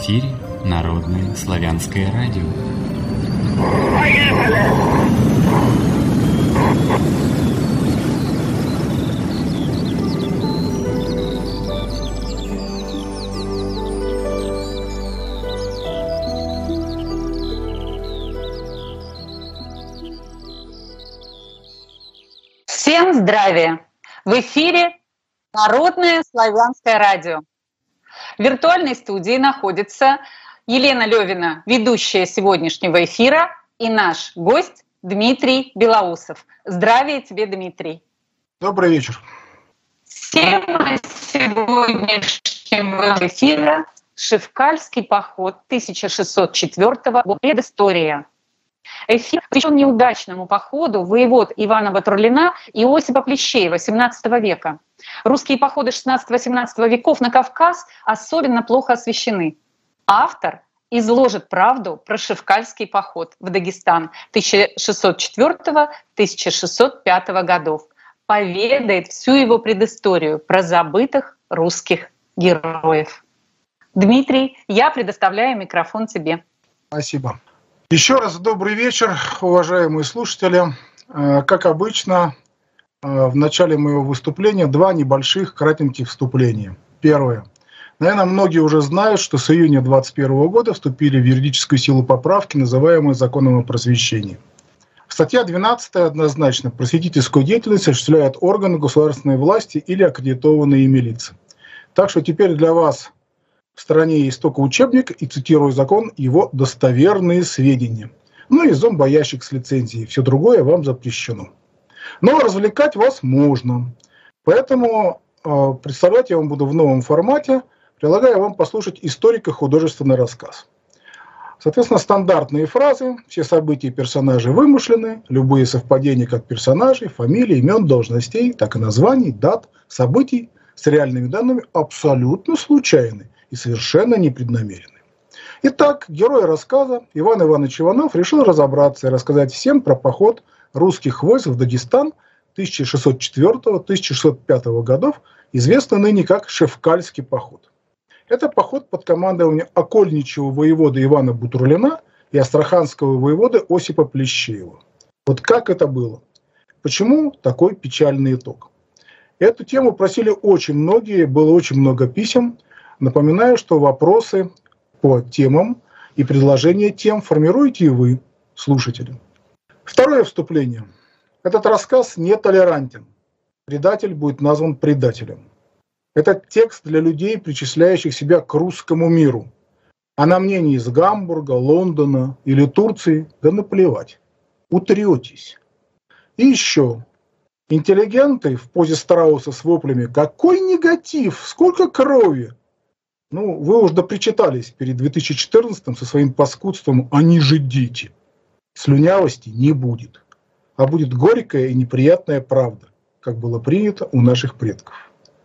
эфире Народное славянское радио. Поехали! Всем здравия! В эфире Народное славянское радио. В виртуальной студии находится Елена Левина, ведущая сегодняшнего эфира, и наш гость Дмитрий Белоусов. Здравия тебе, Дмитрий. Добрый вечер. Тема сегодняшнего эфира — Шевкальский поход 1604 года. Предыстория. Эфир посвящен неудачному походу воевод Ивана Батурлина и Иосипа Плещеева XVII века. Русские походы XVI-XVIII веков на Кавказ особенно плохо освещены. Автор изложит правду про Шевкальский поход в Дагестан 1604-1605 годов, поведает всю его предысторию про забытых русских героев. Дмитрий, я предоставляю микрофон тебе. Спасибо. Еще раз добрый вечер, уважаемые слушатели. Как обычно, в начале моего выступления два небольших кратеньких вступления. Первое. Наверное, многие уже знают, что с июня 2021 года вступили в юридическую силу поправки, называемые законом о просвещении. Статья 12 однозначно: просветительскую деятельность осуществляют органы государственной власти или аккредитованные ими лица. Так что теперь для вас в стране есть только учебник и, цитирую закон, его достоверные сведения. Ну и зомбоящик с лицензией. Все другое вам запрещено. Но развлекать вас можно. Поэтому представлять я вам буду в новом формате, предлагаю вам послушать историко-художественный рассказ. Соответственно, стандартные фразы, все события и персонажи вымышлены, любые совпадения как персонажей, фамилий, имен, должностей, так и названий, дат, событий с реальными данными абсолютно случайны и совершенно непреднамеренный. Итак, герой рассказа Иван Иванович Иванов решил разобраться и рассказать всем про поход русских войск в Дагестан 1604-1605 годов, известный ныне как Шевкальский поход. Это поход под командованием окольничьего воевода Ивана Батурлина и астраханского воевода Осипа Плещеева. Вот как это было? Почему такой печальный итог? Эту тему просили очень многие, было очень много писем. Напоминаю, что вопросы по темам и предложения тем формируете и вы, слушатели. Второе вступление. Этот рассказ не толерантен. Предатель будет назван предателем. Этот текст для людей, причисляющих себя к русскому миру. А на мнение из Гамбурга, Лондона или Турции, да наплевать. Утретесь. И еще. Интеллигенты в позе страуса с воплями «Какой негатив! Сколько крови!» Ну, вы уж допричитались перед 2014 со своим паскудством «Они же дети». Слюнявости не будет, а будет горькая и неприятная правда, как было принято у наших предков.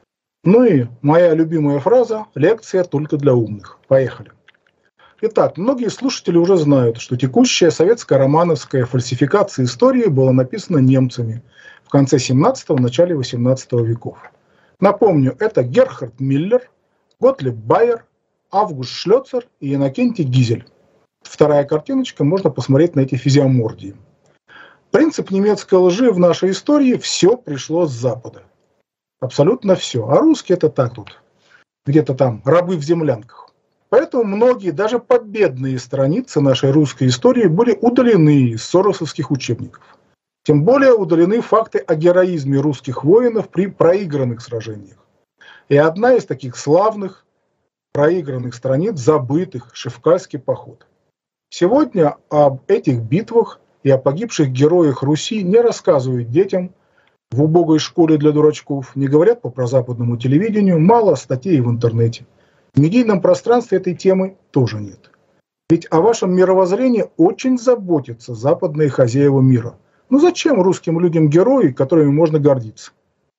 Ну и моя любимая фраза «Лекция только для умных». Поехали. Итак, многие слушатели уже знают, что текущая советская романовская фальсификация истории была написана немцами в конце 17-го, начале 18 веков. Напомню, это Герхард Миллер, Готлиб Байер, Август Шлёцер и Иннокентий Гизель. Вторая картиночка, можно посмотреть на эти физиомордии. Принцип немецкой лжи в нашей истории: все пришло с Запада. Абсолютно все. А русские это так тут, где-то там, рабы в землянках. Поэтому многие, даже победные страницы нашей русской истории были удалены из соросовских учебников. Тем более удалены факты о героизме русских воинов при проигранных сражениях. И одна из таких славных проигранных страниц, забытых, Шевкальский поход. Сегодня об этих битвах и о погибших героях Руси не рассказывают детям в убогой школе для дурачков, не говорят по прозападному телевидению, мало статей в интернете. В медийном пространстве этой темы тоже нет. Ведь о вашем мировоззрении очень заботятся западные хозяева мира. Ну зачем русским людям герои, которыми можно гордиться?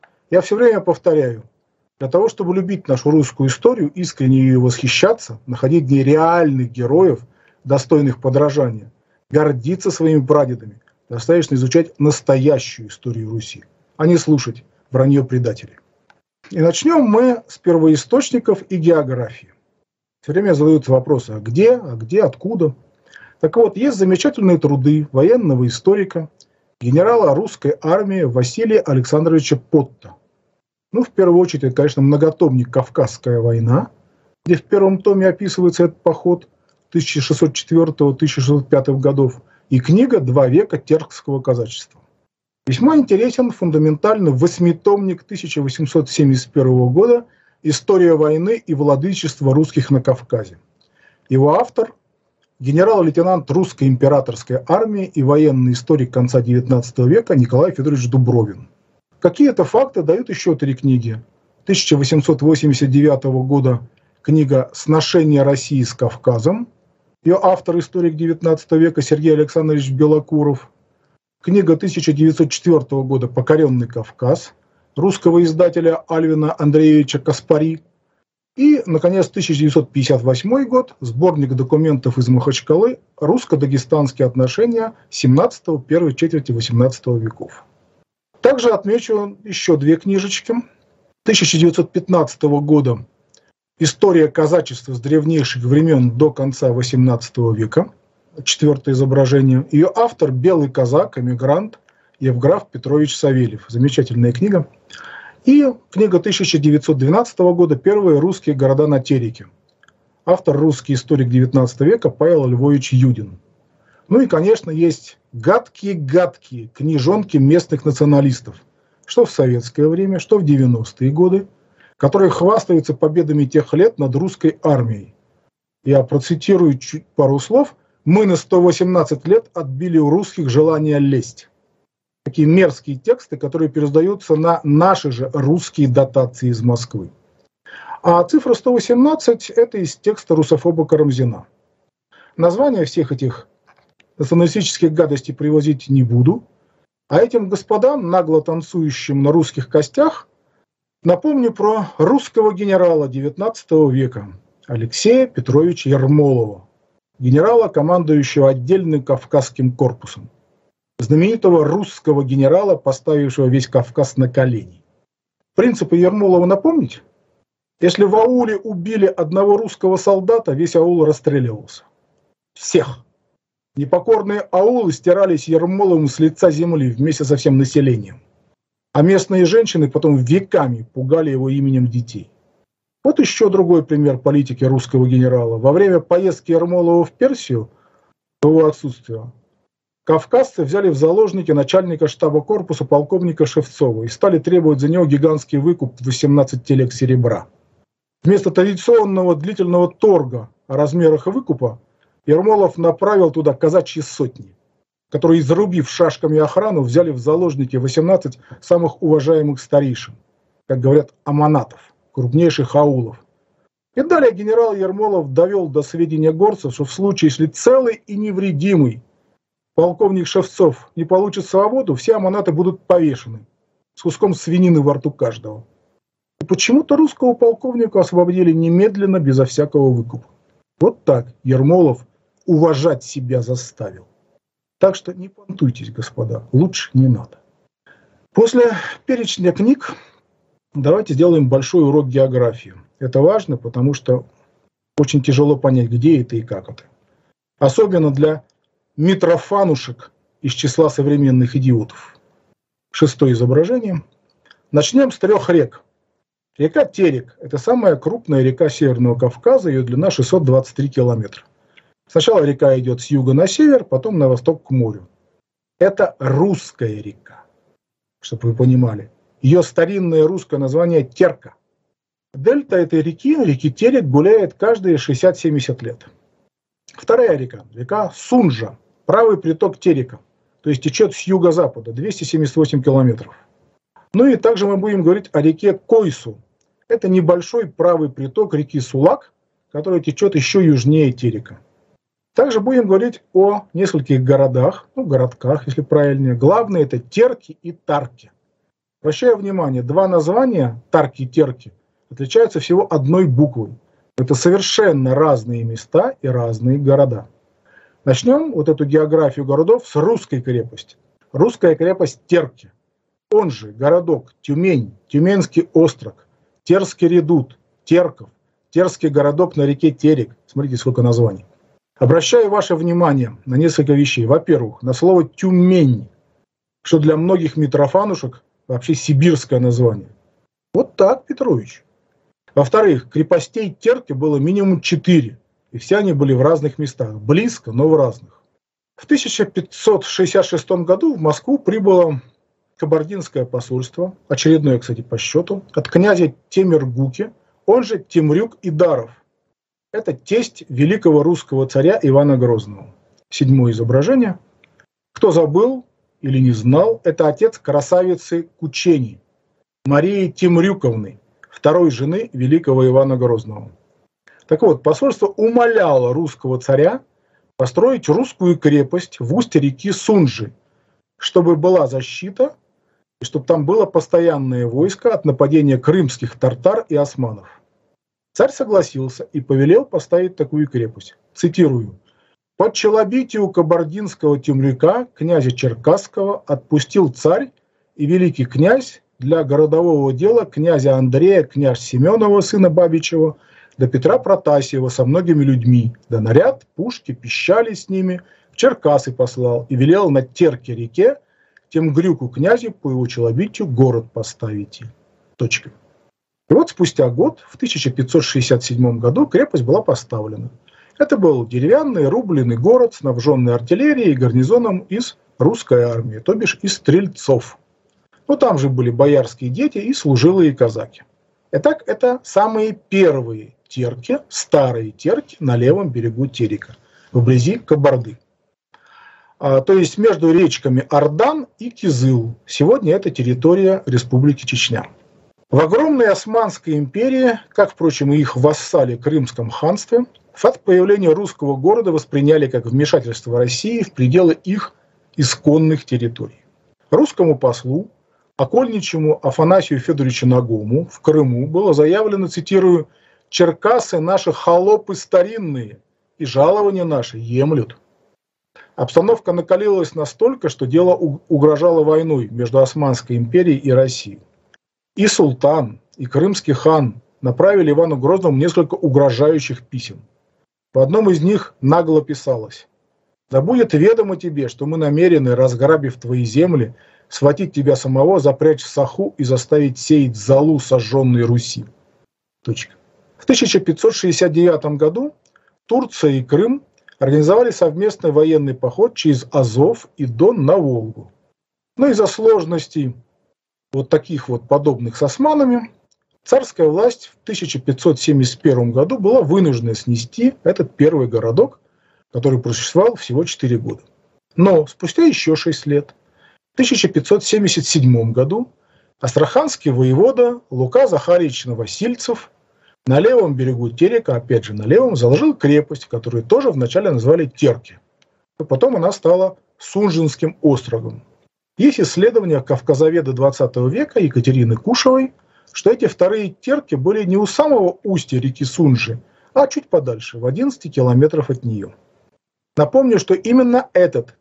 Я все время повторяю. Для того, чтобы любить нашу русскую историю, искренне ее восхищаться, находить в ней реальных героев, достойных подражания, гордиться своими прадедами, достаточно изучать настоящую историю Руси, а не слушать вранье предателей. И начнем мы с первоисточников и географии. Все время задаются вопросы, а где, откуда. Так вот, есть замечательные труды военного историка, генерала русской армии Василия Александровича Потта. Ну, в первую очередь, это, конечно, многотомник «Кавказская война», где в первом томе описывается этот поход 1604-1605 годов, и книга «Два века теркского казачества». Весьма интересен фундаментальный восьмитомник 1871 года «История войны и владычества русских на Кавказе». Его автор – генерал-лейтенант русской императорской армии и военный историк конца XIX века Николай Федорович Дубровин. Какие-то факты дают еще три книги. 1889 года книга «Сношение России с Кавказом». Ее автор, историк XIX века Сергей Александрович Белокуров. Книга 1904 года «Покоренный Кавказ» русского издателя Альвина Андреевича Каспари. И, наконец, 1958 год, сборник документов из Махачкалы «Русско-дагестанские отношения 17-го, первой четверти 18 веков». Также отмечу еще две книжечки. 1915 года «История казачества с древнейших времен до конца XVIII века». Четвертое изображение. Ее автор – белый казак, эмигрант Евграф Петрович Савельев. Замечательная книга. И книга 1912 года «Первые русские города на Тереке». Автор – русский историк XIX века Павел Львович Юдин. Ну и, конечно, есть гадкие книжонки местных националистов, что в советское время, что в 90-е годы, которые хвастаются победами тех лет над русской армией. Я процитирую чуть пару слов. «Мы на 118 лет отбили у русских желание лезть». Такие мерзкие тексты, которые пересдаются на наши же русские дотации из Москвы. А цифра 118 – это из текста русофоба Карамзина. Названия всех этих националистических гадостей привозить не буду, а этим господам, нагло танцующим на русских костях, напомню про русского генерала XIX века Алексея Петровича Ермолова, генерала, командующего отдельным Кавказским корпусом, знаменитого русского генерала, поставившего весь Кавказ на колени. Принципы Ермолова напомнить? Если в ауле убили одного русского солдата, весь аул расстреливался. Всех. Непокорные аулы стирались Ермоловым с лица земли вместе со всем населением. А местные женщины потом веками пугали его именем детей. Вот еще другой пример политики русского генерала. Во время поездки Ермолова в Персию, в его отсутствие, кавказцы взяли в заложники начальника штаба корпуса полковника Шевцова и стали требовать за него гигантский выкуп в 18 телег серебра. Вместо традиционного длительного торга о размерах выкупа Ермолов направил туда казачьи сотни, которые, зарубив шашками охрану, взяли в заложники 18 самых уважаемых старейшин, как говорят, аманатов, крупнейших аулов. И далее генерал Ермолов довел до сведения горцев, что в случае, если целый и невредимый полковник Шевцов не получит свободу, все аманаты будут повешены с куском свинины во рту каждого. И почему-то русского полковника освободили немедленно, безо всякого выкупа. Вот так Ермолов уважать себя заставил. Так что не понтуйтесь, господа, лучше не надо. После перечня книг давайте сделаем большой урок географии. Это важно, потому что очень тяжело понять, где это и как это. Особенно для митрофанушек из числа современных идиотов. Шестое изображение. Начнем с 3 рек. Река Терек – это самая крупная река Северного Кавказа, ее длина 623 километра. Сначала река идет с юга на север, потом на восток к морю. Это русская река, чтобы вы понимали. Ее старинное русское название – Терка. Дельта этой реки Терек, гуляет каждые 60-70 лет. Вторая река – река Сунжа, правый приток Терека, то есть течет с юго-запада, 278 километров. Ну и также мы будем говорить о реке Койсу. Это небольшой правый приток реки Сулак, который течет еще южнее Терека. Также будем говорить о нескольких городах, городках, если правильнее. Главные – это Терки и Тарки. Обращаю внимание, два названия, Тарки и Терки, отличаются всего одной буквой. Это совершенно разные места и разные города. Начнем вот эту географию городов с русской крепости. Русская крепость Терки. Он же городок Тюмень, Тюменский острог, Терский редут, Терков, Терский городок на реке Терек. Смотрите, сколько названий. Обращаю ваше внимание на несколько вещей. Во-первых, на слово «Тюмень», что для многих митрофанушек вообще сибирское название. Вот так, Петрович. Во-вторых, крепостей Терки было минимум 4, и все они были в разных местах, близко, но в разных. В 1566 году в Москву прибыло кабардинское посольство, очередное, кстати, по счету, от князя Темиргуки, он же Темрюк Идаров. Это тесть великого русского царя Ивана Грозного. 7-е изображение. Кто забыл или не знал, это отец красавицы Кучени, Марии Темрюковны, второй жены великого Ивана Грозного. Так вот, посольство умоляло русского царя построить русскую крепость в устье реки Сунжи, чтобы была защита, и чтобы там было постоянное войско от нападения крымских тартар и османов. Царь согласился и повелел поставить такую крепость. Цитирую. «Под челобитию кабардинского темрюка, князя Черкасского, отпустил царь и великий князь для городового дела князя Андрея, князь Семенова, сына Бабичева, до Петра Протасьева со многими людьми, да наряд, пушки, пищали с ними, в Черкасы послал и велел на Терке реке Темгрюку князю по его челобитию город поставить». Точка. И вот спустя год, в 1567 году, крепость была поставлена. Это был деревянный рубленый город, снабженный артиллерией и гарнизоном из русской армии, то бишь из стрельцов. Но там же были боярские дети и служилые казаки. Итак, это самые первые терки, старые терки на левом берегу Терека, вблизи Кабарды. То есть между речками Ардан и Кизыл. Сегодня это территория Республики Чечня. В огромной Османской империи, как, впрочем, и их вассали Крымском ханстве, факт появления русского города восприняли как вмешательство России в пределы их исконных территорий. Русскому послу, окольничему Афанасию Федоровичу Нагому в Крыму было заявлено, цитирую, «Черкасы наши холопы старинные, и жалования наши емлют». Обстановка накалилась настолько, что дело угрожало войной между Османской империей и Россией. И султан, и крымский хан направили Ивану Грозному несколько угрожающих писем. В одном из них нагло писалось: «Да будет ведомо тебе, что мы намерены, разграбив твои земли, схватить тебя самого, запрячь в саху и заставить сеять золу сожженной Руси». Точка. В 1569 году Турция и Крым организовали совместный военный поход через Азов и Дон на Волгу. Но из-за сложностей вот таких вот подобных с османами, царская власть в 1571 году была вынуждена снести этот первый городок, который просуществовал всего 4 года. Но спустя еще 6 лет, в 1577 году, астраханский воевода Лука Захарьевич Новосильцев на левом берегу Терека, опять же на левом, заложил крепость, которую тоже вначале назвали Терки. А потом она стала Сунжинским острогом. Есть исследования кавказоведа 20 века Екатерины Кушевой, что эти вторые терки были не у самого устья реки Сунжи, а чуть подальше, в 11 километров от нее. Напомню, что именно этот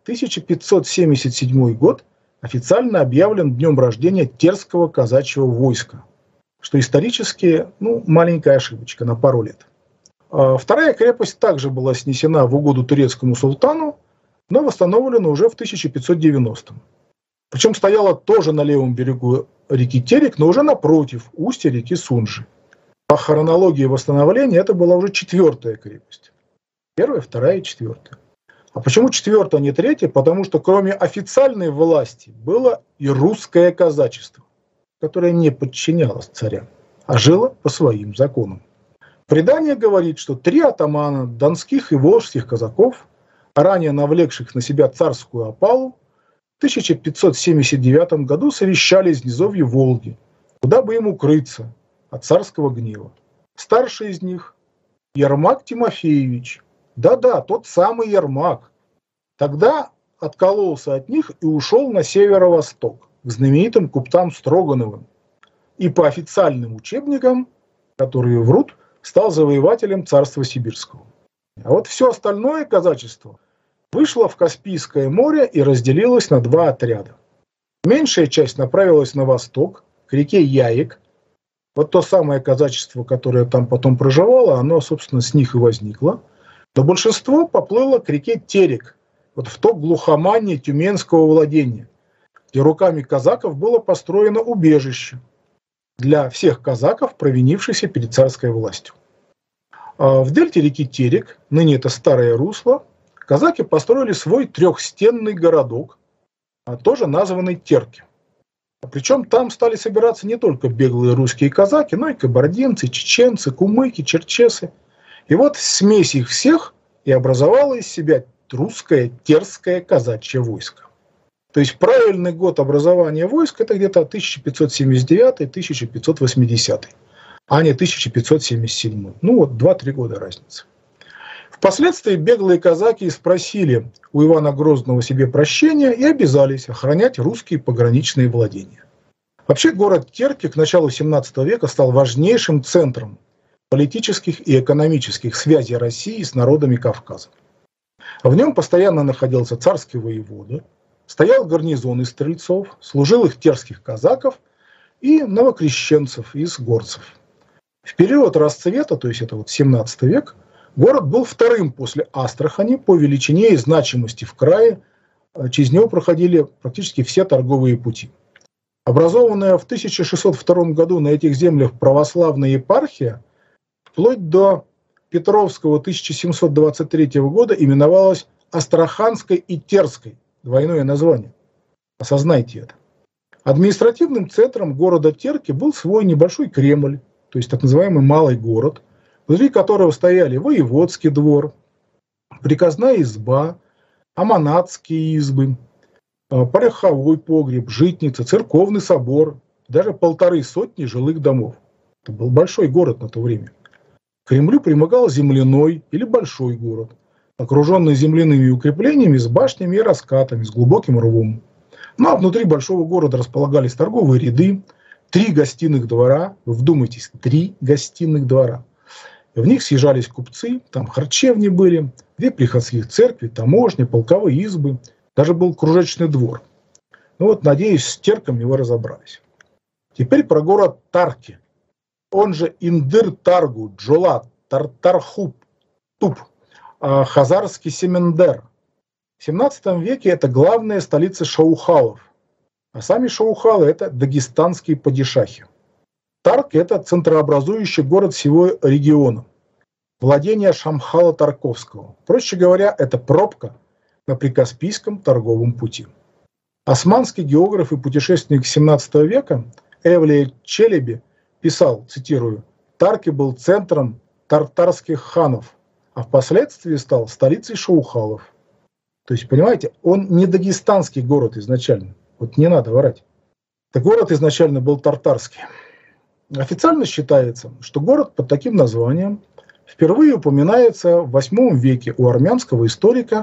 1577 год официально объявлен днем рождения Терского казачьего войска, что исторически, маленькая ошибочка на пару лет. Вторая крепость также была снесена в угоду турецкому султану, но восстановлена уже в 1590-м. Причем стояла тоже на левом берегу реки Терек, но уже напротив устья реки Сунжи. По хронологии восстановления это была уже 4-я крепость. 1-я, 2-я и 4-я. А почему 4-я, а не 3-я? Потому что кроме официальной власти было и русское казачество, которое не подчинялось царям, а жило по своим законам. Предание говорит, что 3 атамана донских и волжских казаков, ранее навлекших на себя царскую опалу, в 1579 году совещались в низовье Волги, куда бы им укрыться от царского гнева. Старший из них – Ермак Тимофеевич. Да-да, тот самый Ермак. Тогда откололся от них и ушел на северо-восток, к знаменитым купцам Строгановым. И по официальным учебникам, которые врут, стал завоевателем царства сибирского. А вот все остальное казачество вышло в Каспийское море и разделилось на 2 отряда. Меньшая часть направилась на восток, к реке Яик, Вот то самое казачество, которое там потом проживало, оно, собственно, с них и возникло. Но большинство поплыло к реке Терек, вот в то глухоманье тюменского владения, где руками казаков было построено убежище для всех казаков, провинившихся перед царской властью. В дельте реки Терек, ныне это старое русло, казаки построили свой трехстенный городок, тоже названный Терки. Причем там стали собираться не только беглые русские казаки, но и кабардинцы, чеченцы, кумыки, черчесы. И вот смесь их всех и образовала из себя русское терское казачье войско. То есть правильный год образования войск это где-то 1579-1580, а не 1577. Ну вот 2-3 года разницы. Впоследствии беглые казаки спросили у Ивана Грозного себе прощения и обязались охранять русские пограничные владения. Вообще город Терки к началу XVII века стал важнейшим центром политических и экономических связей России с народами Кавказа. В нем постоянно находился царский воевода, стоял гарнизон из стрельцов, служилых терских казаков и новокрещенцев из горцев. В период расцвета, то есть это вот 17 век, город был вторым после Астрахани по величине и значимости в крае, через него проходили практически все торговые пути. Образованная в 1602 году на этих землях православная епархия, вплоть до Петровского 1723 года именовалась Астраханской и Терской, двойное название. Осознайте это. Административным центром города Терки был свой небольшой Кремль, то есть так называемый Малый город, внутри которого стояли воеводский двор, приказная изба, аманатские избы, пороховой погреб, житница, церковный собор, даже 150 жилых домов. Это был большой город на то время. К Кремлю примыкал земляной или большой город, окруженный земляными укреплениями с башнями и раскатами, с глубоким рвом. Ну а внутри большого города располагались торговые ряды, 3 гостиных двора, вы вдумайтесь, 3 гостиных двора. В них съезжались купцы, там харчевни были, 2 приходских церкви, таможня, полковые избы, даже был кружечный двор. Ну вот, надеюсь, с Терками вы разобрались. Теперь про город Тарки, он же Индыр-Таргу, Джолат, Тартархуп, Туп, Хазарский Семендер. В 17 веке это главная столица шаухалов, а сами шаухалы это дагестанские падишахи. Тарк – это центрообразующий город всего региона, владение Шамхала Тарковского. Проще говоря, это пробка на Прикаспийском торговом пути. Османский географ и путешественник XVII века Эвлия Челеби писал, цитирую, «Тарки был центром тартарских ханов, а впоследствии стал столицей шаухалов». То есть, понимаете, он не дагестанский город изначально, вот не надо врать. Это город изначально был тартарский. Официально считается, что город под таким названием впервые упоминается в VIII веке у армянского историка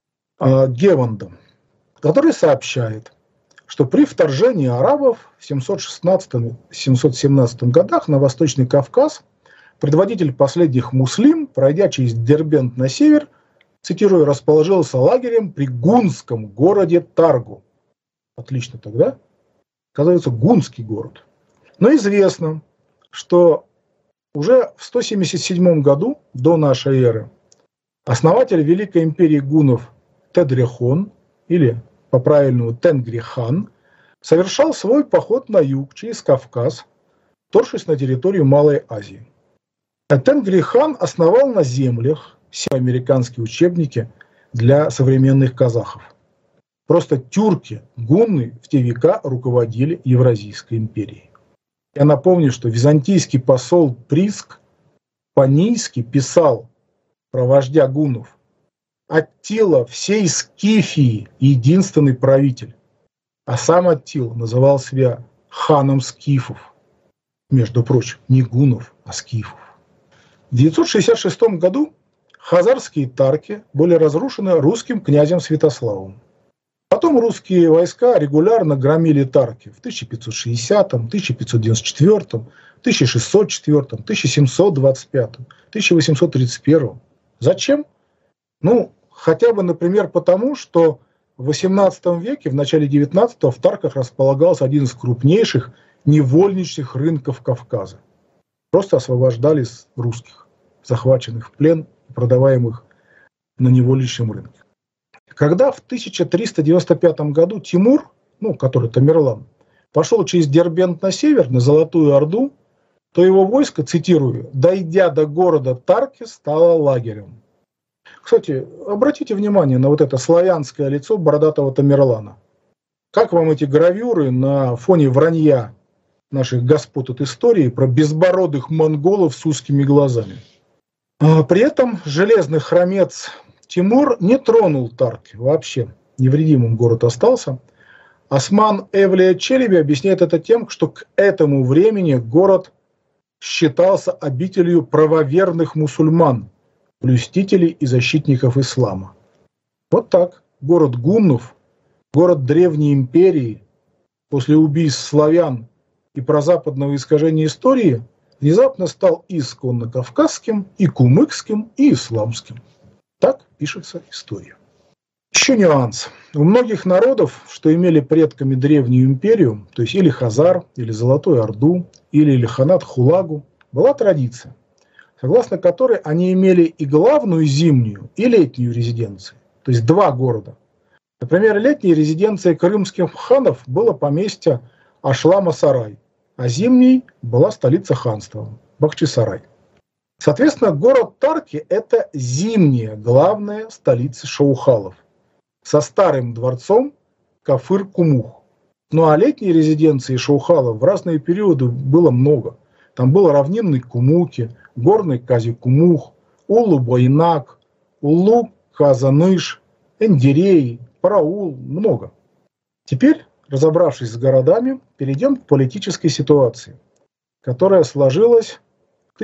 Геванда, который сообщает, что при вторжении арабов в 716-717 годах на Восточный Кавказ предводитель последних муслим, пройдя через Дербент на север, цитирую, расположился лагерем при гунском городе Таргу. Отлично тогда. Оказывается, гунский город. Но известно, что уже в 177 году до нашей эры основатель Великой империи гуннов Тедряхон, или по-правильному Тенгрихан, совершал свой поход на юг через Кавказ, вторгшись на территорию Малой Азии. А Тенгрихан основал на землях североамериканские учебники для современных казахов. Просто тюрки, гунны в те века руководили Евразийской империей. Я напомню, что византийский посол Приск Панийский писал про вождя гуннов: «Аттила всей Скифии единственный правитель», а сам Аттила называл себя ханом скифов. Между прочим, не гуннов, а скифов. В 966 году хазарские тарки были разрушены русским князем Святославом. Потом русские войска регулярно громили тарки в 1560, 1594, 1604, 1725, 1831. Зачем? Ну, хотя бы, например, потому, что в XVIII веке, в начале XIX в Тарках располагался один из крупнейших невольничьих рынков Кавказа. просто освобождали русских, захваченных в плен и продаваемых на неволичном рынке. Когда в 1395 году Тимур, который Тамерлан, пошел через Дербент на север, на Золотую Орду, то его войско, цитирую, «дойдя до города Тарки, стало лагерем». Кстати, обратите внимание на вот это славянское лицо бородатого Тамерлана. Как вам эти гравюры на фоне вранья наших господ от истории про безбородых монголов с узкими глазами? При этом железный хромец Тимур не тронул Тарки вообще, невредимым город остался. Осман Эвлия Челеби объясняет это тем, что к этому времени город считался обителью правоверных мусульман, блюстителей и защитников ислама. Вот так город гуннов, город древней империи, после убийств славян и прозападного искажения истории, внезапно стал и исконно кавказским, и кумыкским, и исламским. Так пишется история. Еще нюанс. У многих народов, что имели предками древнюю империю, то есть или Хазар, или Золотую Орду, или Ильханат Хулагу, была традиция, согласно которой они имели и главную зимнюю, и летнюю резиденции, то есть два города. Например, летней резиденцией крымских ханов было поместье Ашлама-Сарай, а зимней была столица ханства Бахчисарай. Соответственно, город Тарки – это зимняя главная столица шаухалов со старым дворцом Кафыр-Кумух. Ну а летней резиденции шаухалов в разные периоды было много. Там был равнинный Кумуки, горный Кази-Кумух, Улу-Байнак, Улу-Казаныш, Эндирей, Параул, много. Теперь, разобравшись с городами, перейдем к политической ситуации, которая сложилась к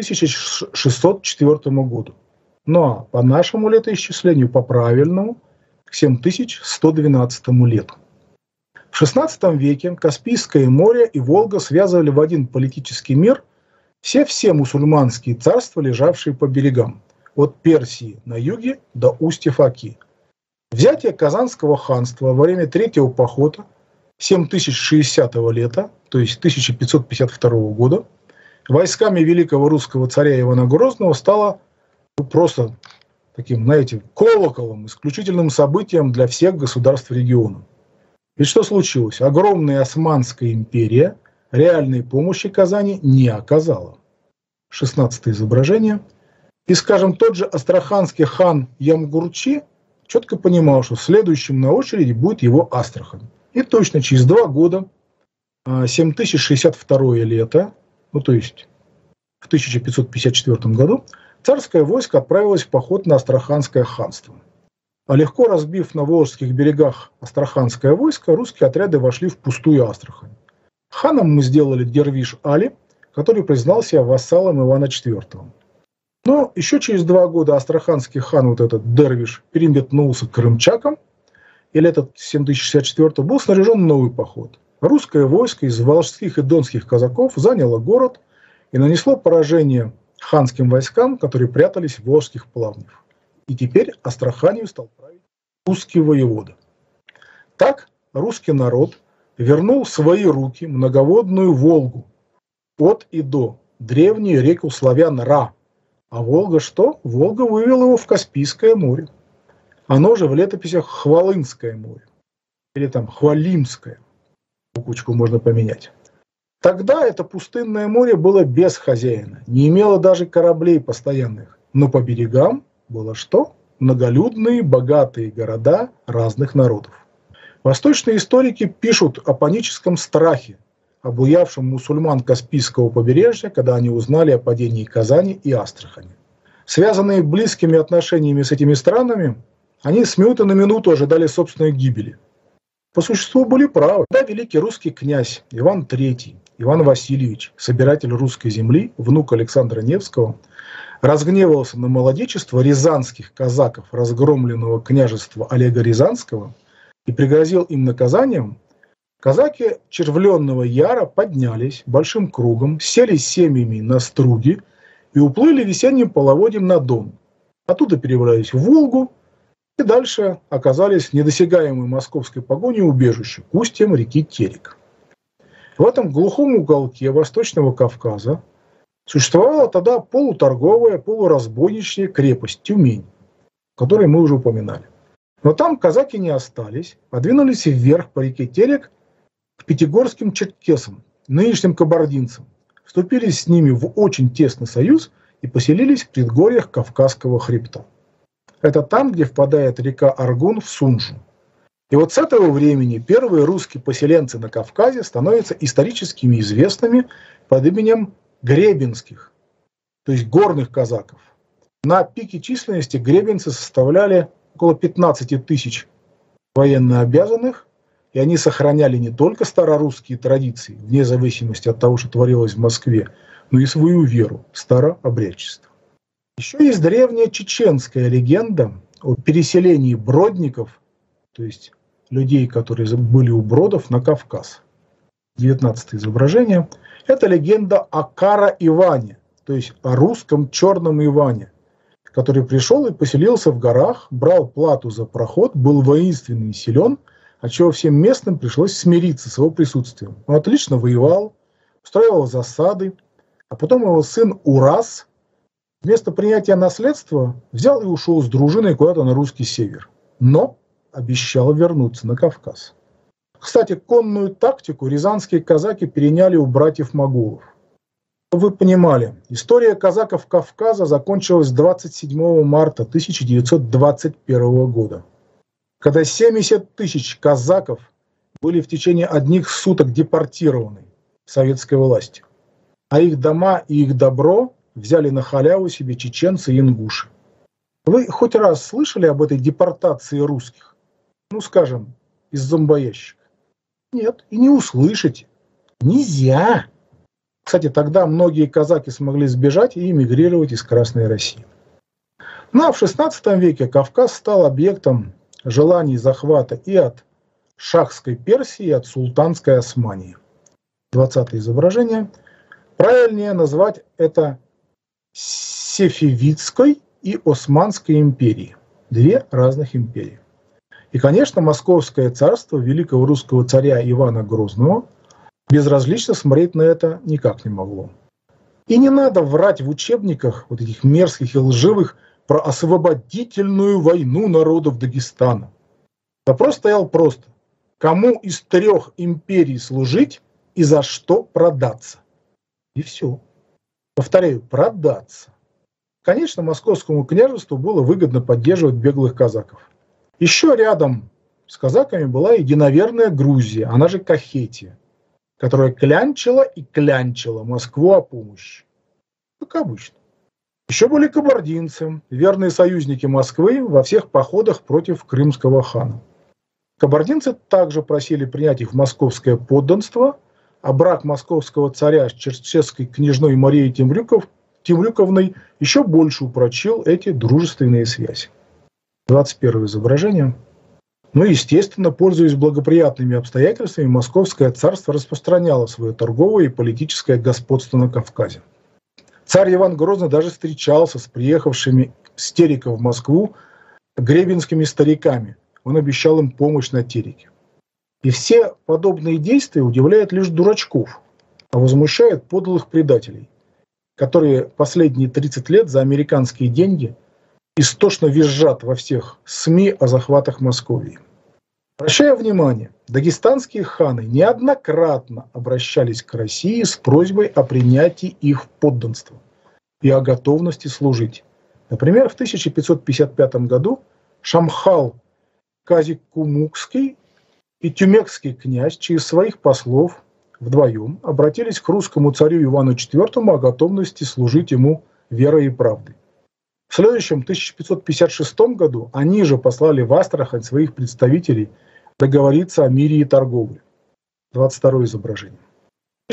1604 году. Ну а по нашему летоисчислению, по правильному, к 7112 лету. В XVI веке Каспийское море и Волга связывали в один политический мир все мусульманские царства, лежавшие по берегам, от Персии на юге до устьев Оки. Взятие Казанского ханства во время Третьего похода 7060 лета, то есть 1552 года, войсками великого русского царя Ивана Грозного стало просто таким, колоколом, исключительным событием для всех государств региона. Ведь что случилось? Огромная Османская империя реальной помощи Казани не оказала. 16-е изображение. И, скажем, тот же астраханский хан Ямгурчи четко понимал, что следующим на очереди будет его Астрахань. И точно через 2 года, 7062 лето, то есть в 1554 году, царское войско отправилось в поход на Астраханское ханство. А легко разбив на Волжских берегах астраханское войско, русские отряды вошли в пустую Астрахань. Ханом мы сделали Дервиш Али, который признал себя вассалом Ивана IV. Но еще через 2 года астраханский хан, этот Дервиш, переметнулся к крымчакам, и летом 7064 был снаряжен новый поход. Русское войско из волжских и донских казаков заняло город и нанесло поражение ханским войскам, которые прятались в волжских плавнях. И теперь Астраханью стал править русский воевода. Так русский народ вернул в свои руки многоводную Волгу от и до, древнюю реку славян Ра. А Волга что? Волга вывела его в Каспийское море. Оно же в летописях Хвалынское море. Или там Хвалимское. Буквочку можно поменять. Тогда это пустынное море было без хозяина, не имело даже кораблей постоянных. Но по берегам было что? Многолюдные, богатые города разных народов. Восточные историки пишут о паническом страхе, обуявшем мусульман Каспийского побережья, когда они узнали о падении Казани и Астрахани. Связанные близкими отношениями с этими странами, они с минуты на минуту ожидали собственной гибели. По существу были правы. Да, великий русский князь Иван III, Иван Васильевич, собиратель русской земли, внук Александра Невского, разгневался на молодечество рязанских казаков разгромленного княжества Олега Рязанского и пригрозил им наказанием. Казаки Червленного Яра поднялись большим кругом, сели с семьями на струги и уплыли весенним половодьем на Дон. Оттуда перебрались в Волгу и дальше оказались в недосягаемой московской погоне убежище к устьям реки Терек. В этом глухом уголке Восточного Кавказа Существовала тогда полуторговая, полуразбойничья крепость Тюмень, о которой мы уже упоминали. Но там казаки не остались, а двинулись вверх по реке Терек к пятигорским черкесам, нынешним кабардинцам, вступили с ними в очень тесный союз и поселились в предгорьях Кавказского хребта. Это там, где впадает река Аргун в Сунжу. И вот с этого времени первые русские поселенцы на Кавказе становятся историческими известными под именем гребенских, то есть горных казаков. На пике численности гребенцы составляли около 15 тысяч военнообязанных, и они сохраняли не только старорусские традиции, вне зависимости от того, что творилось в Москве, но и свою веру, старообрядчество. Еще есть древняя чеченская легенда о переселении бродников, то есть людей, которые были у бродов, на Кавказ. 19 изображение. Это легенда о Кара-Иване, то есть о русском черном Иване, который пришел и поселился в горах, брал плату за проход, был воинственный и силен, отчего всем местным пришлось смириться с его присутствием. Он отлично воевал, устраивал засады, а потом его сын Урас вместо принятия наследства взял и ушел с дружиной куда-то на русский север, но обещал вернуться на Кавказ. Кстати, конную тактику рязанские казаки переняли у братьев-моголов. Вы понимали, история казаков Кавказа закончилась 27 марта 1921 года, когда 70 тысяч казаков были в течение одних суток депортированы советской властью, а их дома и их добро взяли на халяву себе чеченцы и ингуши. Вы хоть раз слышали об этой депортации русских? Ну, скажем, из зомбоящика? Нет, и не услышите. Нельзя. Кстати, тогда многие казаки смогли сбежать и эмигрировать из Красной России. Ну а в XVI веке Кавказ стал объектом желаний захвата и от шахской Персии, и от султанской Османии. 20 изображение. Правильнее назвать это Сефевидской и Османской империи. Две разных империи. И, конечно, Московское царство великого русского царя Ивана Грозного безразлично смотреть на это никак не могло. И не надо врать в учебниках, вот этих мерзких и лживых, про освободительную войну народов Дагестана. Вопрос стоял просто. Кому из трех империй служить и за что продаться? И все. Повторяю, продаться. Конечно, Московскому княжеству было выгодно поддерживать беглых казаков. Еще рядом с казаками была единоверная Грузия, она же Кахетия, которая клянчила и клянчила Москву о помощи. Как обычно. Еще были кабардинцы, верные союзники Москвы во всех походах против крымского хана. Кабардинцы также просили принять их в московское подданство, а брак московского царя с черчесской княжной Марией Темрюковной еще больше упрочил эти дружественные связи. 21 изображение. Ну, естественно, пользуясь благоприятными обстоятельствами, Московское царство распространяло свое торговое и политическое господство на Кавказе. Царь Иван Грозный даже встречался с приехавшими с Терека в Москву гребенскими стариками. Он обещал им помощь на Тереке. И все подобные действия удивляют лишь дурачков, а возмущают подлых предателей, которые последние 30 лет за американские деньги истошно визжат во всех СМИ о захватах Московии. Обращая внимание, дагестанские ханы неоднократно обращались к России с просьбой о принятии их в подданство и о готовности служить. Например, в 1555 году Шамхал Казикумукский и Тюмекский князь через своих послов вдвоем обратились к русскому царю Ивану IV о готовности служить ему верой и правдой. В следующем 1556 году они же послали в Астрахань своих представителей договориться о мире и торговле. 22 изображение. В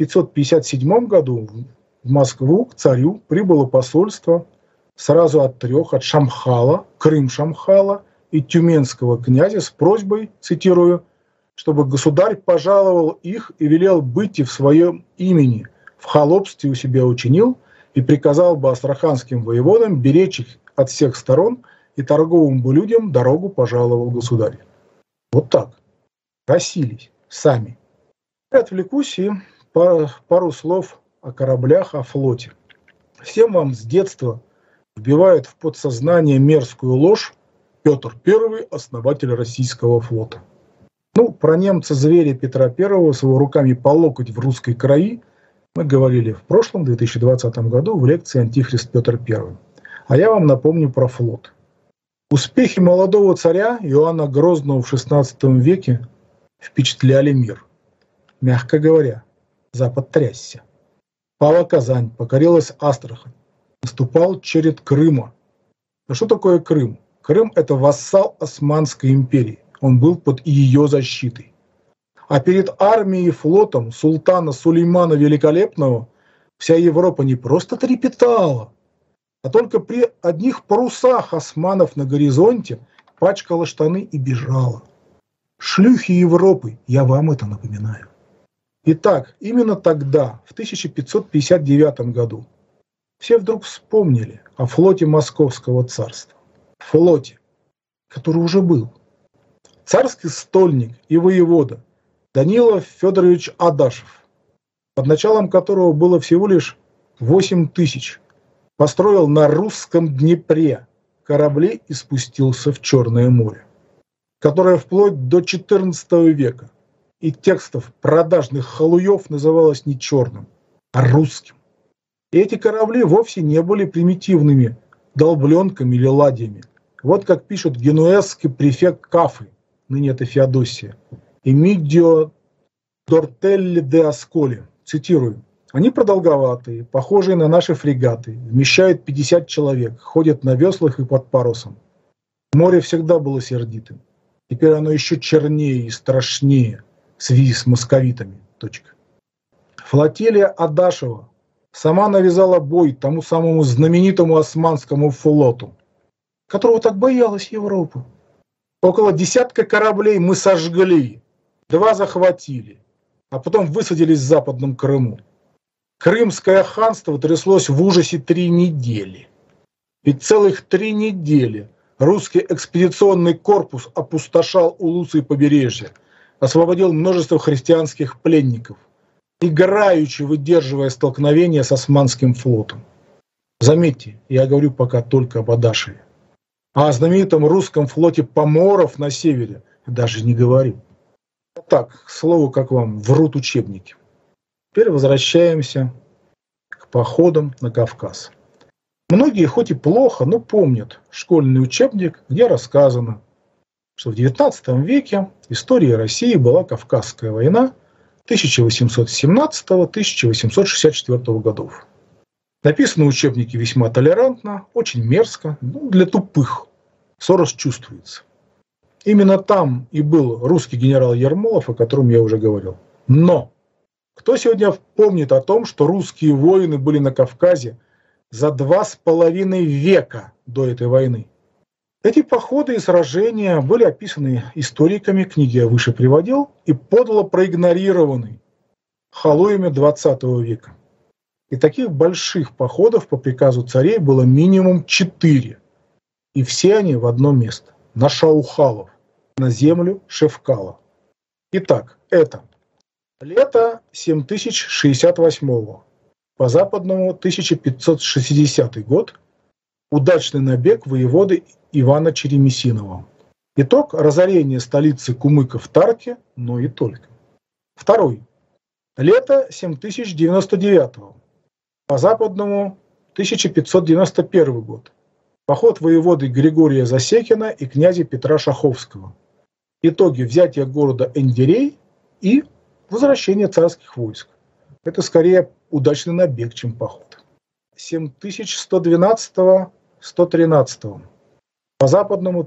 1557 году в Москву к царю прибыло посольство сразу от трех, от Шамхала, Крым-Шамхала и Тюменского князя с просьбой, цитирую, чтобы государь пожаловал их и велел быть и в своем имени, в холопстве у себя учинил, и приказал бы астраханским воеводам беречь их от всех сторон, и торговым бы людям дорогу пожаловал государь. Вот так. Просились сами. Я отвлекусь и пару слов о кораблях, о флоте. Всем вам с детства вбивает в подсознание мерзкую ложь: Петр I – основатель российского флота. Ну, про немца-зверя Петра I с его руками по локоть в русской крови мы говорили в прошлом, 2020 году, в лекции «Антихрист Петр I». А я вам напомню про флот. Успехи молодого царя Иоанна Грозного в XVI веке впечатляли мир. Мягко говоря, Запад трясся. Пала Казань, покорилась Астрахань. Наступал черед Крыма. А что такое Крым? Крым – это вассал Османской империи. Он был под ее защитой. А перед армией и флотом султана Сулеймана Великолепного вся Европа не просто трепетала, а только при одних парусах османов на горизонте пачкала штаны и бежала. Шлюхи Европы, я вам это напоминаю. Итак, именно тогда, в 1559 году, все вдруг вспомнили о флоте Московского царства. Флоте, который уже был. Царский стольник и воевода Данила Федорович Адашев, под началом которого было всего лишь 8 тысяч, построил на русском Днепре корабли и спустился в Черное море, которое вплоть до XIV века и текстов продажных халуев называлось не черным, а русским. И эти корабли вовсе не были примитивными долбленками или ладьями. Вот как пишет генуэзский префект Кафы, ныне это Феодосия, Эмидио Дортелли де Асколи, цитирую: «Они продолговатые, похожие на наши фрегаты, вмещают 50 человек, ходят на веслах и под парусом. Море всегда было сердитым. Теперь оно еще чернее и страшнее в связи с московитами». Точка. Флотилия Адашева сама навязала бой тому самому знаменитому османскому флоту, которого так боялась Европа. Около десятка кораблей мы сожгли, 2 захватили, а потом высадились в Западном Крыму. Крымское ханство тряслось в ужасе 3 недели. Ведь целых 3 недели русский экспедиционный корпус опустошал улусы и побережья, освободил множество христианских пленников, играючи выдерживая столкновения с османским флотом. Заметьте, я говорю пока только об Адашеве. А о знаменитом русском флоте поморов на севере даже не говорю. Так, к слову, как вам врут учебники. Теперь возвращаемся к походам на Кавказ. Многие хоть и плохо, но помнят школьный учебник, где рассказано, что в XIX веке в истории России была Кавказская война 1817-1864 годов. Написано в учебнике весьма толерантно, очень мерзко, для тупых. Сорос чувствуется. Именно там и был русский генерал Ермолов, о котором я уже говорил. Но кто сегодня помнит о том, что русские воины были на Кавказе за 2,5 века до этой войны? Эти походы и сражения были описаны историками, книги я выше приводил, и подло проигнорированы халуями 20 века. И таких больших походов по приказу царей было минимум 4. И все они в одно место – на Шаухалов, на землю Шевкала. Итак, это лето 7068, по западному 1560 год, удачный набег воеводы Ивана Черемисинова. Итог – разорение столицы кумыков Тарки, но и только. Второй. Лето 7099, по западному 1591 год. Поход воеводы Григория Засекина и князя Петра Шаховского. Итоги: взятия города Эндерей и возвращение царских войск. Это скорее удачный набег, чем поход. 7112-113. По западному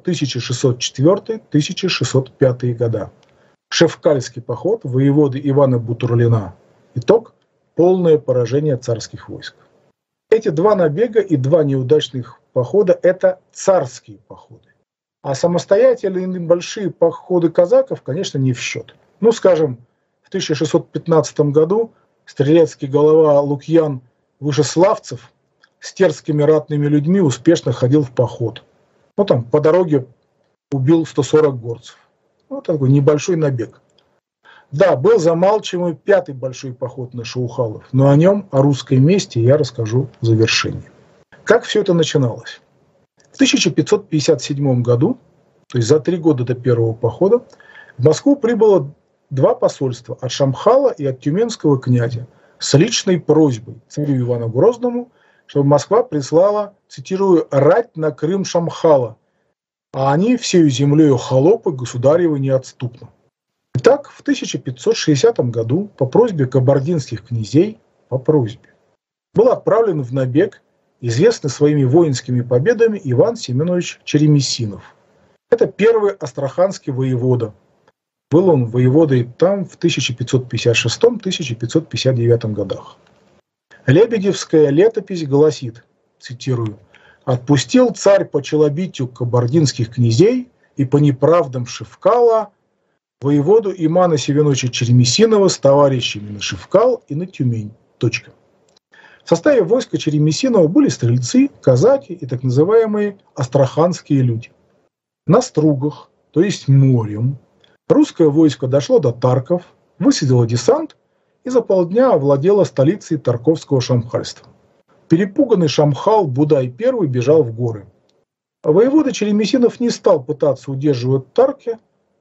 1604-1605 года. Шевкальский поход воеводы Ивана Бутурлина. Итог: полное поражение царских войск. Эти 2 набега и 2 неудачных похода – это царские походы. А самостоятельные небольшие походы казаков, конечно, не в счет. Ну, скажем, в 1615 году стрелецкий голова Лукьян Вышеславцев с терскими ратными людьми успешно ходил в поход. Ну, там по дороге убил 140 горцев. Вот такой небольшой набег. Да, был замалчиваемый 5-й большой поход на шаухалов, но о нем, о русской мести, я расскажу в завершении. Как все это начиналось? В 1557 году, то есть за 3 года до первого похода, в Москву прибыло 2 посольства от Шамхала и от тюменского князя с личной просьбой царю Ивану Грозному, чтобы Москва прислала, цитирую, «рать на Крым Шамхала, а они всею землею холопы государевы неотступно». Итак, в 1560 году по просьбе кабардинских князей, был отправлен в набег известный своими воинскими победами Иван Семенович Черемисинов. Это первый астраханский воевода. Был он воеводой там в 1556-1559 годах. Лебедевская летопись гласит, цитирую, «Отпустил царь по челобитию кабардинских князей и по неправдам Шевкала воеводу Имана Семеновича Черемисинова с товарищами на Шевкал и на Тюмень». Точка. В составе войска Черемисинова были стрельцы, казаки и так называемые астраханские люди. На стругах, то есть морем, русское войско дошло до Тарков, высадило десант и за полдня овладело столицей Тарковского шамхальства. Перепуганный Шамхал Будай I бежал в горы. Воевода Черемисинов не стал пытаться удерживать Тарки,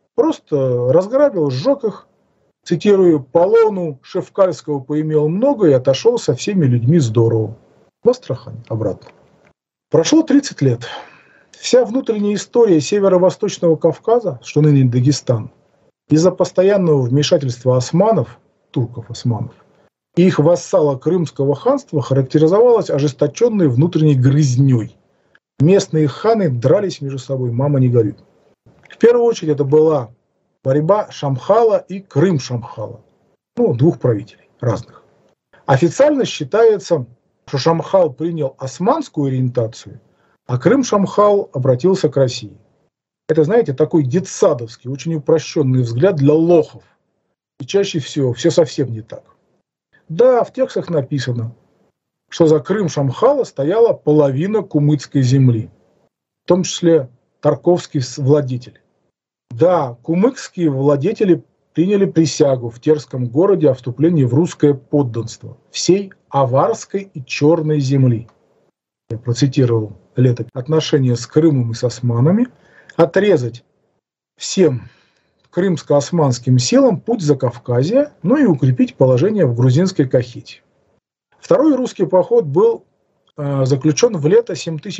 просто разграбил, сжег их, цитирую, «полону Шевкальского поимел много и отошел со всеми людьми здорово». В Астрахань обратно. Прошло 30 лет. Вся внутренняя история северо-восточного Кавказа, что ныне Дагестан, из-за постоянного вмешательства османов, турков-османов, и их вассала Крымского ханства характеризовалась ожесточенной внутренней грызней. Местные ханы дрались между собой, мама не горюй. В первую очередь это была борьба Шамхала и Крым-Шамхала. 2 правителей разных. Официально считается, что Шамхал принял османскую ориентацию, а Крым-Шамхал обратился к России. Это, знаете, такой детсадовский, очень упрощенный взгляд для лохов. И чаще всего все совсем не так. Да, в текстах написано, что за Крым-Шамхала стояла половина кумыцкой земли, в том числе тарковский владетель. Да, кумыкские владетели приняли присягу в Терском городе о вступлении в русское подданство всей аварской и черной земли. Я процитировал летопись. Отношения с Крымом и с османами, отрезать всем крымско-османским силам путь за Кавказье, и укрепить положение в грузинской Кахете. Второй русский поход был заключен в лето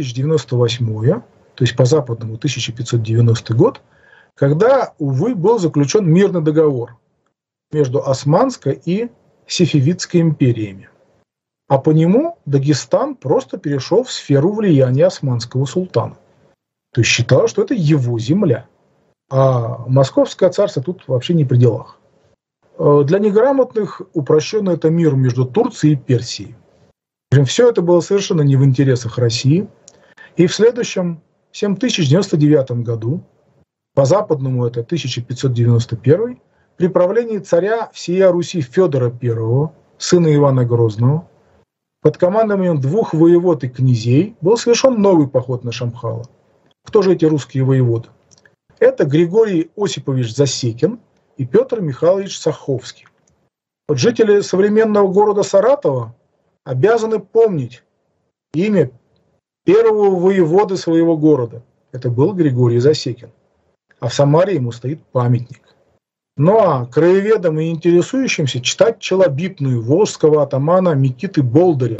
7098, то есть по западному 1590 год, когда, увы, был заключен мирный договор между Османской и Сефевидской империями. А по нему Дагестан просто перешел в сферу влияния османского султана. То есть считалось, что это его земля. А Московское царство тут вообще не при делах. Для неграмотных упрощенно это мир между Турцией и Персией. Все это было совершенно не в интересах России. И в следующем 7099 году, по западному это 1591, при правлении царя всея Руси Федора I, сына Ивана Грозного, под командованием 2 воевод и князей был совершен новый поход на Шамхала. Кто же эти русские воеводы? Это Григорий Осипович Засекин и Петр Михайлович Саховский. Вот жители современного города Саратова обязаны помнить имя первого воеводы своего города. Это был Григорий Засекин. А в Самаре ему стоит памятник. А краеведам и интересующимся читать челобитную волжского атамана Микиты Болдыря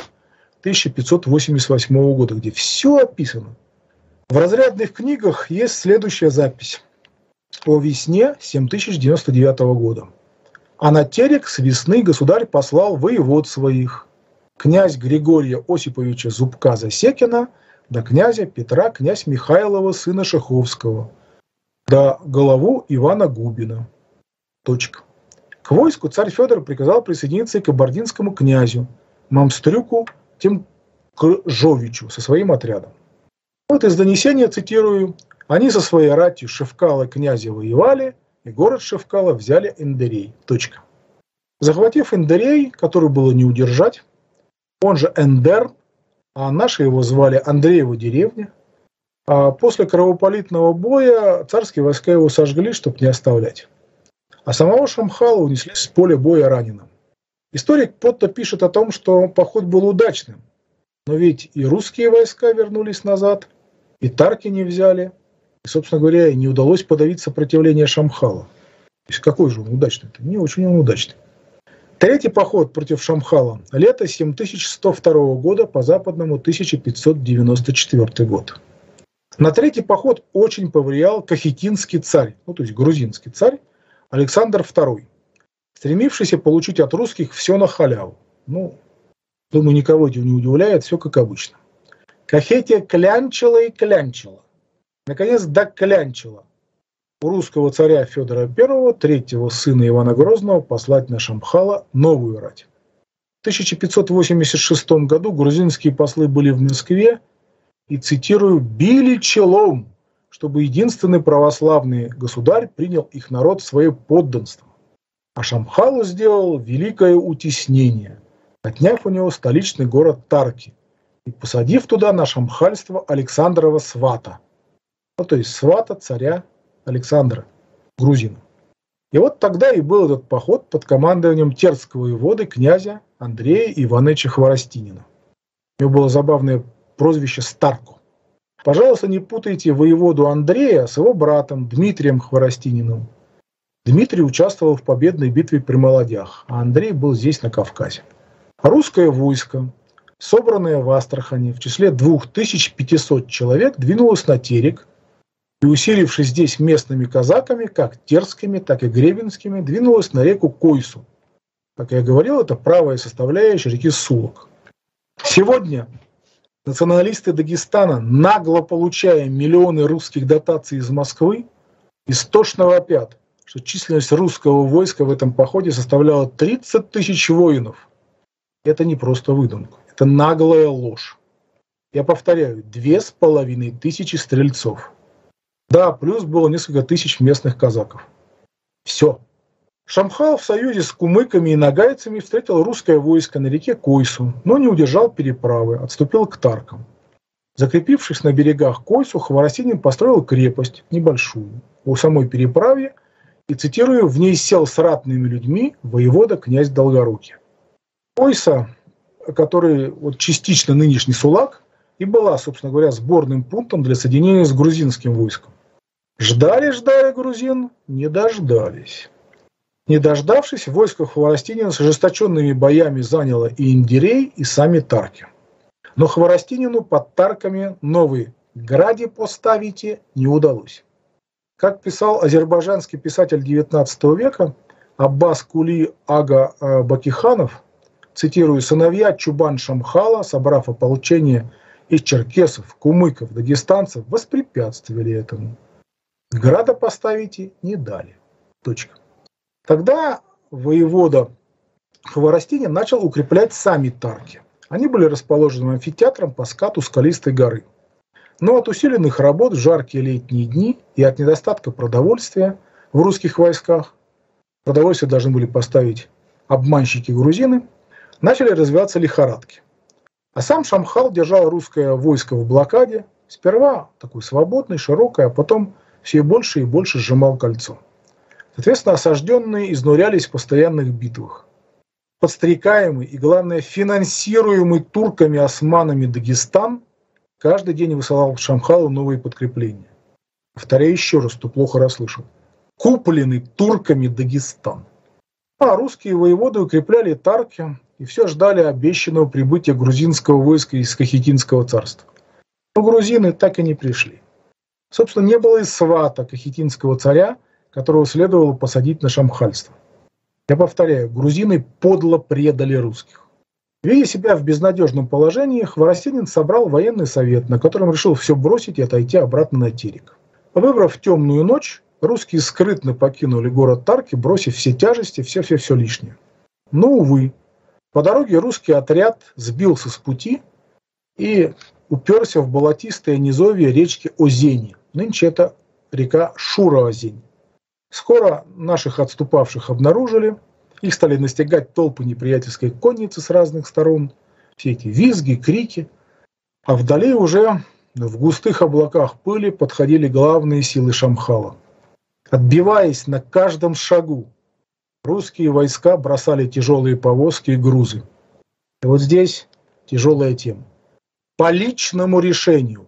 1588 года, где все описано. В разрядных книгах есть следующая запись о весне 7099 года. А на терек с весны государь послал воевод своих, князь Григория Осиповича Зубка Засекина, да князя Петра князь Михайлова сына Шаховского, да голову Ивана Губина. Точка. К войску царь Федор приказал присоединиться и кабардинскому князю Мамстрюку Темкржовичу со своим отрядом. Вот из донесения цитирую: «Они со своей ратью Шевкала князя воевали, и город Шевкала взяли Эндерей». Точка. Захватив Эндерей, который было не удержать, он же Эндер, а наши его звали Андреева деревня, а после кровопролитного боя царские войска его сожгли, чтобы не оставлять. а самого Шамхала унесли с поля боя раненым. Историк Потто пишет о том, что поход был удачным, но ведь и русские войска вернулись назад, и тарки не взяли, и, собственно говоря, и не удалось подавить сопротивление Шамхала. То есть какой же он удачный-то? Не очень он удачный. Третий поход против Шамхала. Лето 7102 года, по западному 1594 год. На третий поход очень повлиял кахетинский царь, то есть грузинский царь, Александр II, стремившийся получить от русских все на халяву. Думаю, никого это не удивляет, все как обычно. Кахетия клянчила и клянчила. Наконец доклянчила у русского царя Федора I, третьего сына Ивана Грозного, послать на Шамхала новую рать. В 1586 году грузинские послы были в Москве и, цитирую, «били челом, чтобы единственный православный государь принял их народ в свое подданство. А Шамхалу сделал великое утеснение, отняв у него столичный город Тарки и посадив туда на шамхальство Александрова свата». То есть свата царя Александра, грузина. И вот тогда и был этот поход под командованием терского воеводы князя Андрея Ивановича Хворостинина. У него было забавное прозвище Старко. Пожалуйста, не путайте воеводу Андрея с его братом Дмитрием Хворостининым. Дмитрий участвовал в победной битве при Молодях, а Андрей был здесь, на Кавказе. Русское войско, собранное в Астрахани в числе 2500 человек, двинулось на Терек, и, усилившись здесь местными казаками, как терскими, так и гребенскими, двинулась на реку Койсу. Как я говорил, это правая составляющая реки Сулок. Сегодня националисты Дагестана, нагло получая миллионы русских дотаций из Москвы, истошно вопят, что численность русского войска в этом походе составляла 30 тысяч воинов. Это не просто выдумка, это наглая ложь. Я повторяю, 2500 стрельцов. Да, плюс было несколько тысяч местных казаков. Все. Шамхал в союзе с кумыками и нагайцами встретил русское войско на реке Койсу, но не удержал переправы, отступил к Таркам. Закрепившись на берегах Койсу, Хворостинин построил крепость, небольшую, у самой переправе, и, цитирую, в ней сел с ратными людьми воевода князь Долгорукий. Койса, который частично нынешний Сулак, и была, собственно говоря, сборным пунктом для соединения с грузинским войском. Ждали грузин, не дождались. Не дождавшись, войско Хворостинина с ожесточенными боями заняло и Индирей, и сами Тарки. Но Хворостинину под Тарками новый гради поставите не удалось. Как писал азербайджанский писатель XIX века Аббас Кули Ага Бакиханов, цитирую, «сыновья Чубан-Шамхала, собрав ополчение из черкесов, кумыков, дагестанцев, воспрепятствовали этому. Града поставите не дали». Точка. Тогда воевода Хворостинин начал укреплять сами Тарки. Они были расположены амфитеатром по скату скалистой горы. Но от усиленных работ в жаркие летние дни и от недостатка продовольствия в русских войсках, продовольствие должны были поставить обманщики-грузины, начали развиваться лихорадки. А сам Шамхал держал русское войско в блокаде, сперва такой свободный, широкой, а потом все больше и больше сжимал кольцо. Соответственно, осажденные изнурялись в постоянных битвах. Подстрекаемый и, главное, финансируемый турками-османами Дагестан каждый день высылал Шамхалу новые подкрепления. Повторяю еще раз, кто плохо расслышал. Купленный турками Дагестан. А русские воеводы укрепляли Тарки и все ждали обещанного прибытия грузинского войска из Кахетинского царства. Но грузины так и не пришли. Собственно, не было и свата Кахетинского царя, которого следовало посадить на шамхальство. Я повторяю, грузины подло предали русских. Видя себя в безнадежном положении, Хворостинин собрал военный совет, на котором решил все бросить и отойти обратно на Терек. Выбрав темную ночь, русские скрытно покинули город Тарки, бросив все тяжести, все лишнее. Но, увы, по дороге русский отряд сбился с пути и уперся в болотистое низовье речки Озени. Нынче это река Шура-Озень. Скоро наших отступавших обнаружили, их стали настигать толпы неприятельской конницы с разных сторон, все эти визги, крики, а вдали уже в густых облаках пыли подходили главные силы Шамхала. Отбиваясь на каждом шагу, русские войска бросали тяжелые повозки и грузы. И вот здесь тяжелая тема. По личному решению,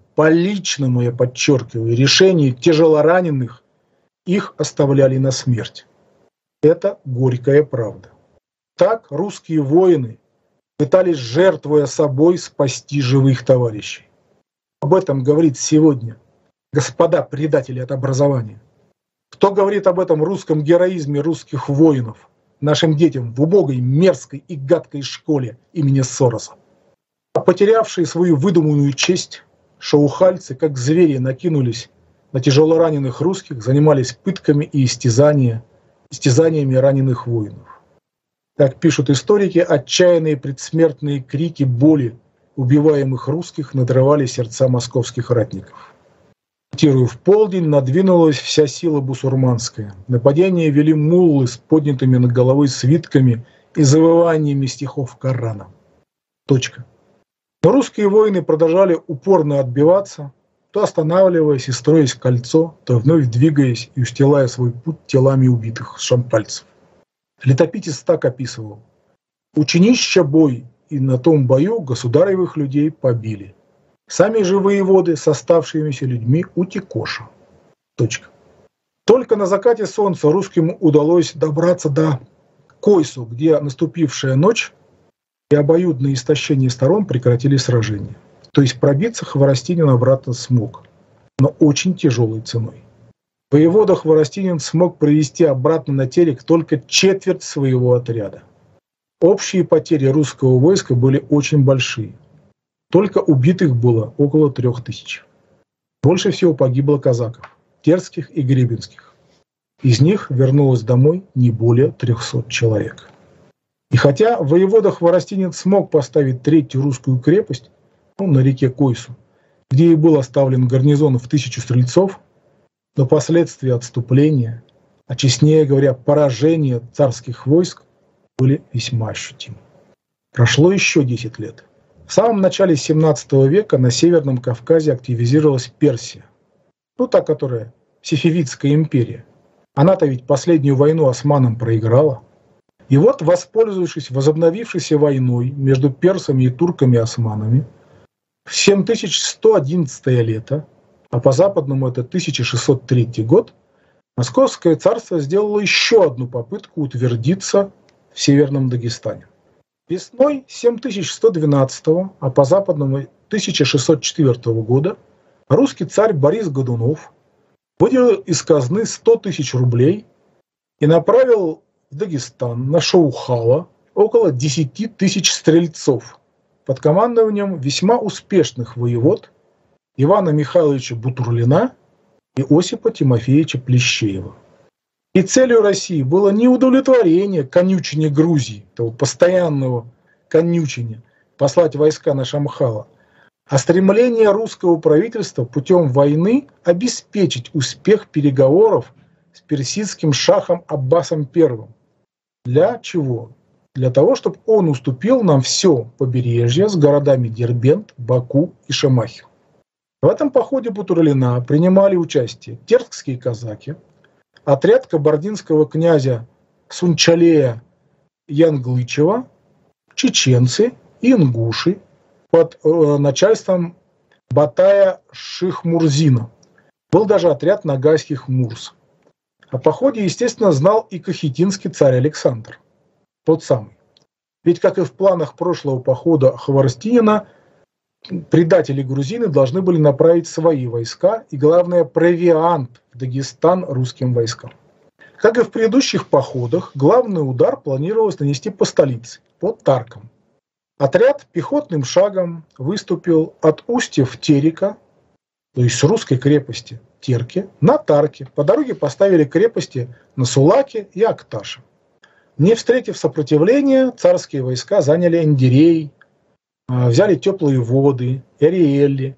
я подчеркиваю, решению тяжелораненых их оставляли на смерть. Это горькая правда. Так русские воины пытались, жертвуя собой, спасти живых товарищей. Об этом говорит сегодня господа предатели от образования. Кто говорит об этом русском героизме русских воинов, нашим детям в убогой, мерзкой и гадкой школе имени Сороса? А потерявшие свою выдуманную честь, шаухальцы, как звери, накинулись на тяжелораненых русских, занимались пытками и истязаниями раненых воинов. Как пишут историки, отчаянные предсмертные крики боли убиваемых русских надрывали сердца московских ратников. Цитирую: «В полдень надвинулась вся сила бусурманская. Нападение вели муллы с поднятыми над головой свитками и завываниями стихов Корана». Точка. Но русские воины продолжали упорно отбиваться, то останавливаясь и строясь кольцо, то вновь двигаясь и устилая свой путь телами убитых шампальцев. Летописец так описывал: «Учинища бой, и на том бою государевых людей побили. Сами же воеводы с оставшимися людьми утекоша». Точка. Только на закате солнца русским удалось добраться до Койсу, где наступившая ночь и обоюдное истощение сторон прекратили сражение. То есть пробиться Хворостинин обратно смог, но очень тяжелой ценой. Воевода Хворостинин смог привести обратно на Терек только четверть своего отряда. Общие потери русского войска были очень большие. Только убитых было около 3000. Больше всего погибло казаков, терских и гребенских. Из них вернулось домой не более 300 человек. И хотя воевода Хворостинин смог поставить третью русскую крепость, на реке Койсу, где и был оставлен гарнизон в 1000 стрельцов, но последствия отступления, а честнее говоря, поражения царских войск были весьма ощутимы. Прошло еще 10 лет. В самом начале 17 века на Северном Кавказе активизировалась Персия. Та, которая Сефевидская империя. Она-то ведь последнюю войну османам проиграла. И вот, воспользовавшись возобновившейся войной между персами и турками и османами, в 7111 лето, а по западному это 1603 год, Московское царство сделало еще одну попытку утвердиться в Северном Дагестане. Весной 7112, а по западному 1604 года русский царь Борис Годунов выделил из казны 100 000 рублей и направил в Дагестан на Шаухала около 10 000 стрельцов под командованием весьма успешных воевод Ивана Михайловича Бутурлина и Осипа Тимофеевича Плещеева. И целью России было не удовлетворение конючине Грузии, того постоянного конючине, послать войска на Шамхала, а стремление русского правительства путем войны обеспечить успех переговоров с персидским шахом Аббасом I. Для чего? Для того, чтобы он уступил нам все побережье с городами Дербент, Баку и Шемахи. В этом походе Бутурлина принимали участие терские казаки, отряд кабардинского князя Сунчалея Янглычева, чеченцы и ингуши под начальством Батая Шихмурзина. Был даже отряд нагайских мурс. О походе, естественно, знал и кахетинский царь Александр. Тот самый. Ведь, как и в планах прошлого похода Хворостинина, предатели грузины должны были направить свои войска и, главное, провиант в Дагестан русским войскам. Как и в предыдущих походах, главный удар планировалось нанести по столице, под Тарком. Отряд пехотным шагом выступил от устьев Терека, то есть с русской крепости Терки, на Тарке. По дороге поставили крепости на Сулаке и Акташе. Не встретив сопротивления, царские войска заняли Эндирей, взяли Теплые воды, Эриэлли,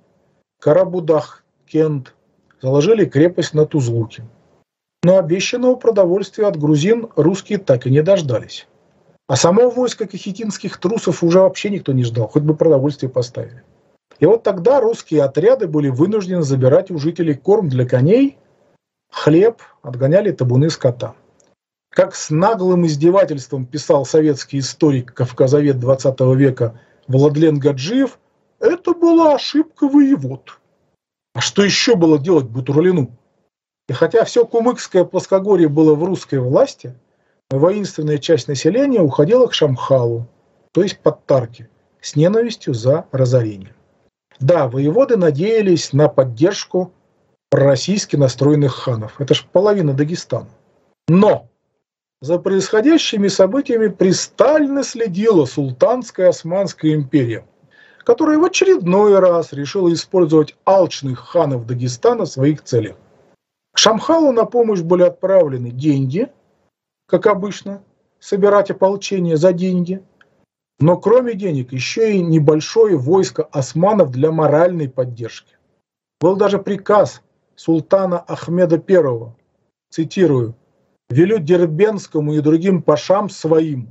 Карабудах-Кент, заложили крепость на Тузлуке. Но обещанного продовольствия от грузин русские так и не дождались. А само войско кахетинских трусов уже вообще никто не ждал, хоть бы продовольствие поставили. И вот тогда русские отряды были вынуждены забирать у жителей корм для коней, хлеб, отгоняли табуны скота. Как с наглым издевательством писал советский историк, кавказовед XX века Владлен Гаджиев, это была ошибка воевод. А что еще было делать Бутурлину? И хотя все Кумыкское плоскогорье было в русской власти, воинственная часть населения уходила к Шамхалу, то есть под Тарки, с ненавистью за разорение. Да, воеводы надеялись на поддержку пророссийски настроенных ханов. Это ж половина Дагестана. Но за происходящими событиями пристально следила Султанская Османская империя, которая в очередной раз решила использовать алчных ханов Дагестана в своих целях. К Шамхалу на помощь были отправлены деньги, как обычно, собирать ополчение за деньги, но кроме денег еще и небольшое войско османов для моральной поддержки. Был даже приказ султана Ахмеда I, цитирую, «велю Дербенскому и другим пашам своим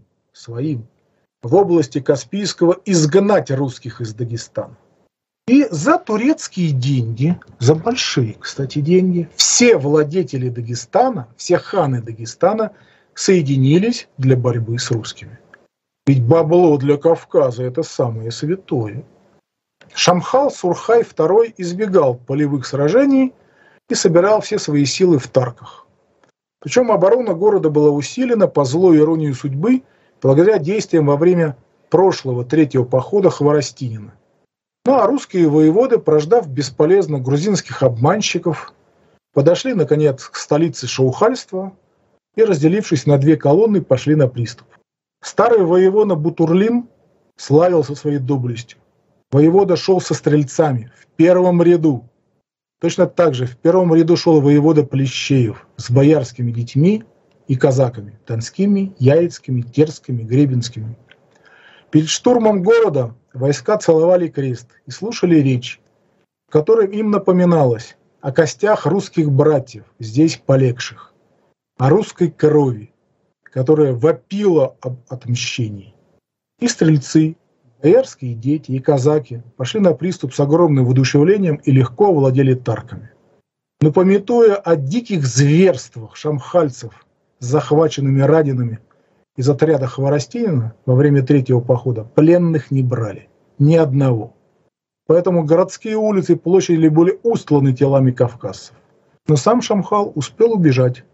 в области Каспийского изгнать русских из Дагестана». И за турецкие деньги, за большие, кстати, деньги, все владетели Дагестана, все ханы Дагестана соединились для борьбы с русскими. Ведь бабло для Кавказа – это самое святое. Шамхал Сурхай II избегал полевых сражений и собирал все свои силы в Тарках. Причем оборона города была усилена по злой иронии судьбы благодаря действиям во время прошлого третьего похода Хворостинина. Ну а русские воеводы, прождав бесполезно грузинских обманщиков, подошли, наконец, к столице шаухальства и, разделившись на две колонны, пошли на приступ. Старый воевода Бутурлин славился своей доблестью. Воевода шел со стрельцами в первом ряду. Точно так же в первом ряду шел воевода Плещеев с боярскими детьми и казаками – донскими, яицкими, терскими, гребенскими. Перед штурмом города войска целовали крест и слушали речь, в которой им напоминалось о костях русских братьев, здесь полегших, о русской крови, которая вопила об отмщении. И стрельцы, боярские дети и казаки пошли на приступ с огромным воодушевлением и легко овладели Тарками. Но памятуя о диких зверствах шамхальцев с захваченными ранеными из отряда Хворостинина во время третьего похода, пленных не брали, ни одного. Поэтому городские улицы и площади были устланы телами кавказцев. Но сам Шамхал успел убежать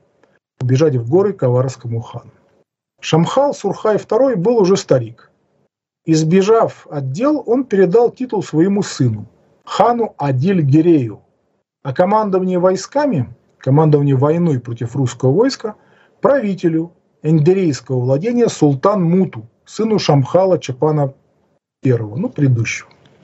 в горы к аварскому хану. Шамхал Сурхай II был уже старик. Избежав от дел, он передал титул своему сыну, хану Адиль-Гирею, а командование войсками, командование войной против русского войска, правителю эндерейского владения Султан-Муту, сыну Шамхала Чапана I, предыдущего.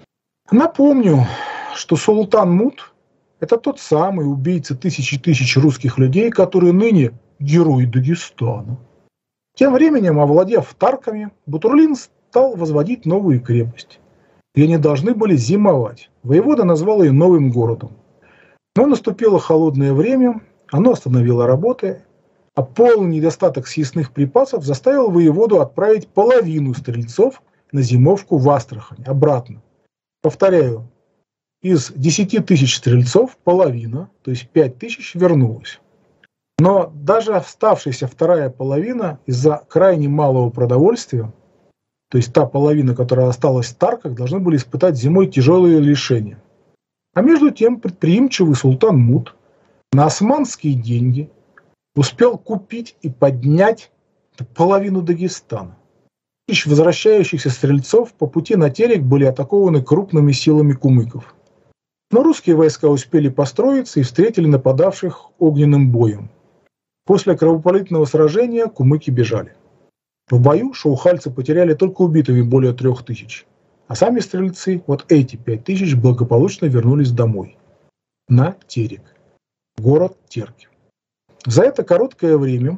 Напомню, что Султан-Мут – это тот самый убийца тысяч русских людей, который ныне герой Дагестана. Тем временем, овладев Тарками, Бутурлин стал возводить новую крепость, где они должны были зимовать. Воевода назвал ее новым городом. Но наступило холодное время, оно остановило работы, а полный недостаток съестных припасов заставил воеводу отправить половину стрельцов на зимовку в Астрахань, обратно. Повторяю, из 10 тысяч стрельцов половина, то есть 5 тысяч, вернулась. Но даже оставшаяся вторая половина из-за крайне малого продовольствия, то есть та половина, которая осталась в Тарках, должны были испытать зимой тяжелые лишения. А между тем предприимчивый султан Мут на османские деньги успел купить и поднять половину Дагестана. Тысяч возвращающихся стрельцов по пути на Терек были атакованы крупными силами кумыков. Но русские войска успели построиться и встретили нападавших огненным боем. После кровопролитного сражения кумыки бежали. В бою шаухальцы потеряли только убитыми более 3000, а сами стрельцы, вот эти 5000, благополучно вернулись домой. На Терек, город Терки. За это короткое время,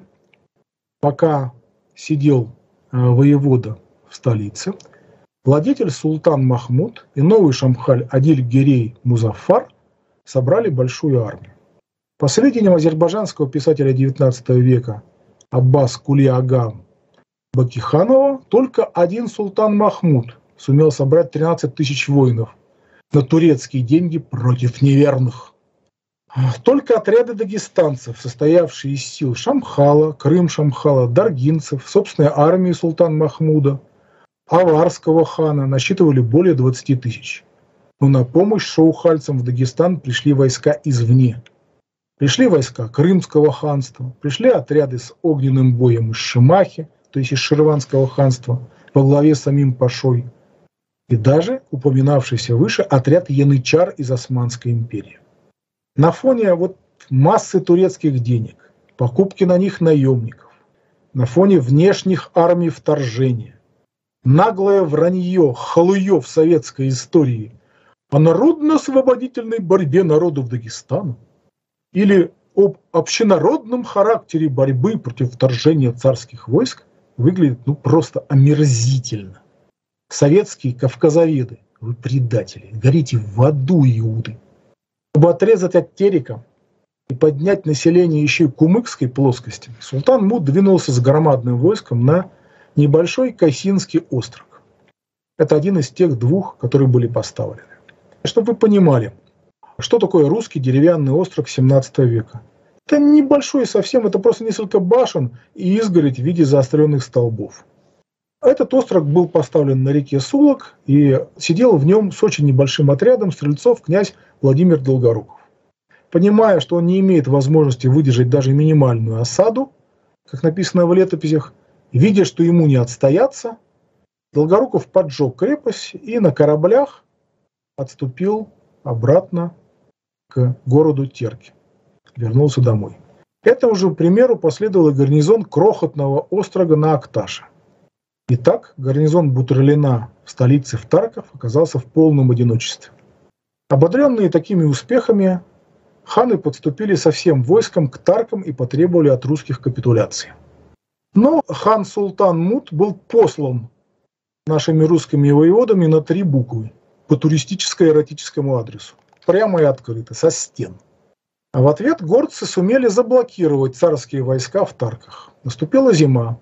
пока сидел воевода в столице, владетель Султан Махмуд и новый шамхаль Адиль-Гирей Музаффар собрали большую армию. По сведениям азербайджанского писателя XIX века Аббас Кули-ага Бакиханова, только один султан Махмуд сумел собрать 13 тысяч воинов на турецкие деньги против неверных. Только отряды дагестанцев, состоявшие из сил Шамхала, Крым-Шамхала, даргинцев, собственной армии султана Махмуда, аварского хана, насчитывали более 20 тысяч. Но на помощь шаухальцам в Дагестан пришли войска извне. Пришли войска Крымского ханства, пришли отряды с огненным боем из Шимахи, то есть из Ширванского ханства, во главе с самим Пашой, и даже упоминавшийся выше отряд янычар из Османской империи. На фоне массы турецких денег, покупки на них наемников, на фоне внешних армий вторжения, наглое вранье халуев советской истории о народно-освободительной борьбе народов Дагестана или об общенародном характере борьбы против вторжения царских войск выглядит просто омерзительно. Советские кавказоведы, вы предатели, горите в аду, иуды. Чтобы отрезать от Терека и поднять население еще и Кумыкской плоскости, султан Муд двинулся с громадным войском на небольшой Касинский острог. Это один из тех двух, которые были поставлены. Чтобы вы понимали, что такое русский деревянный острог 17 века. Это небольшой совсем, это просто несколько башен и изгородь в виде заостренных столбов. Этот острог был поставлен на реке Сулок, и сидел в нем с очень небольшим отрядом стрельцов князь Владимир Долгоруков. Понимая, что он не имеет возможности выдержать даже минимальную осаду, как написано в летописях, видя, что ему не отстояться, Долгоруков поджег крепость и на кораблях отступил обратно к городу Терки. Вернулся домой. Этому же примеру последовал и гарнизон крохотного острога на Акташе. Итак, гарнизон Бутурлина в столице в Тарков оказался в полном одиночестве. Ободренные такими успехами, ханы подступили со всем войском к Таркам и потребовали от русских капитуляции. Но хан-султан Муд был послан нашими русскими воеводами на 3 буквы по туристическо-эротическому адресу, прямо и открыто, со стен. А в ответ горцы сумели заблокировать царские войска в Тарках. Наступила зима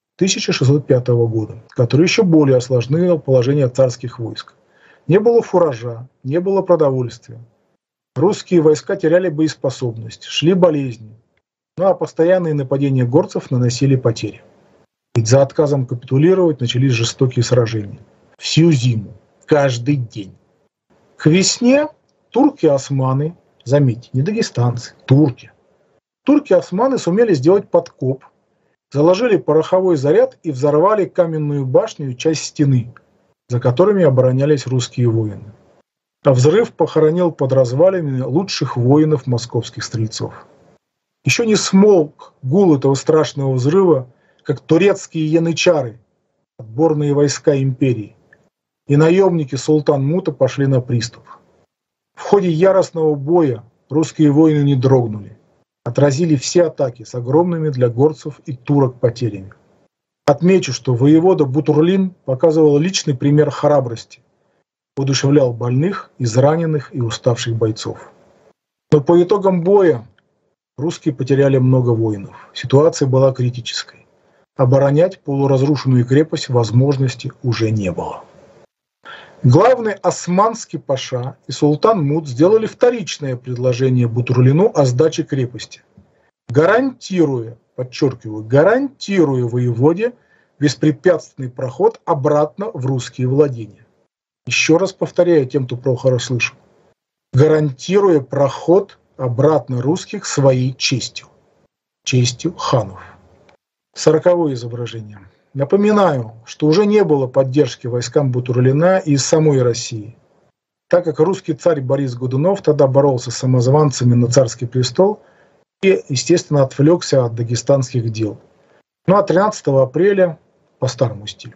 1605 года, который еще более осложнил положение царских войск. Не было фуража, не было продовольствия. Русские войска теряли боеспособность, шли болезни. Ну а постоянные нападения горцев наносили потери. Ведь за отказом капитулировать начались жестокие сражения. Всю зиму, каждый день. К весне турки-османы, заметьте, не дагестанцы, турки. Турки-османы сумели сделать подкоп, заложили пороховой заряд и взорвали каменную башню и часть стены, за которыми оборонялись русские воины. А взрыв похоронил под развалинами лучших воинов московских стрельцов. Еще не смолк гул этого страшного взрыва, как турецкие янычары, отборные войска империи, и наемники султан Мута пошли на приступ. В ходе яростного боя русские воины не дрогнули, отразили все атаки с огромными для горцев и турок потерями. Отмечу, что воевода Бутурлин показывал личный пример храбрости, воодушевлял больных, израненных и уставших бойцов. Но по итогам боя русские потеряли много воинов. Ситуация была критической. Оборонять полуразрушенную крепость возможности уже не было. Главный османский паша и султан Муд сделали вторичное предложение Бутурлину о сдаче крепости, гарантируя, подчеркиваю, гарантируя воеводе беспрепятственный проход обратно в русские владения. Еще раз повторяю тем, кто плохо расслышал. Гарантируя проход обратно русских своей честью. Честью ханов. 40-е изображение. Напоминаю, что уже не было поддержки войскам Бутурлина и из самой России, так как русский царь Борис Годунов тогда боролся с самозванцами на царский престол и, естественно, отвлекся от дагестанских дел. Ну а 13 апреля, по старому стилю,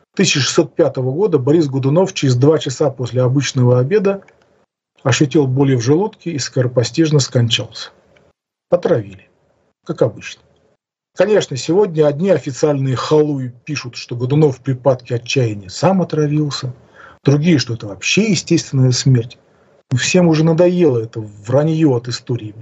1605 года Борис Годунов через 2 часа после обычного обеда ощутил боли в желудке и скоропостижно скончался. Отравили, как обычно. Конечно, сегодня одни официальные халуи пишут, что Годунов в припадке отчаяния сам отравился, другие, что это вообще естественная смерть. Но всем уже надоело это вранье от истории.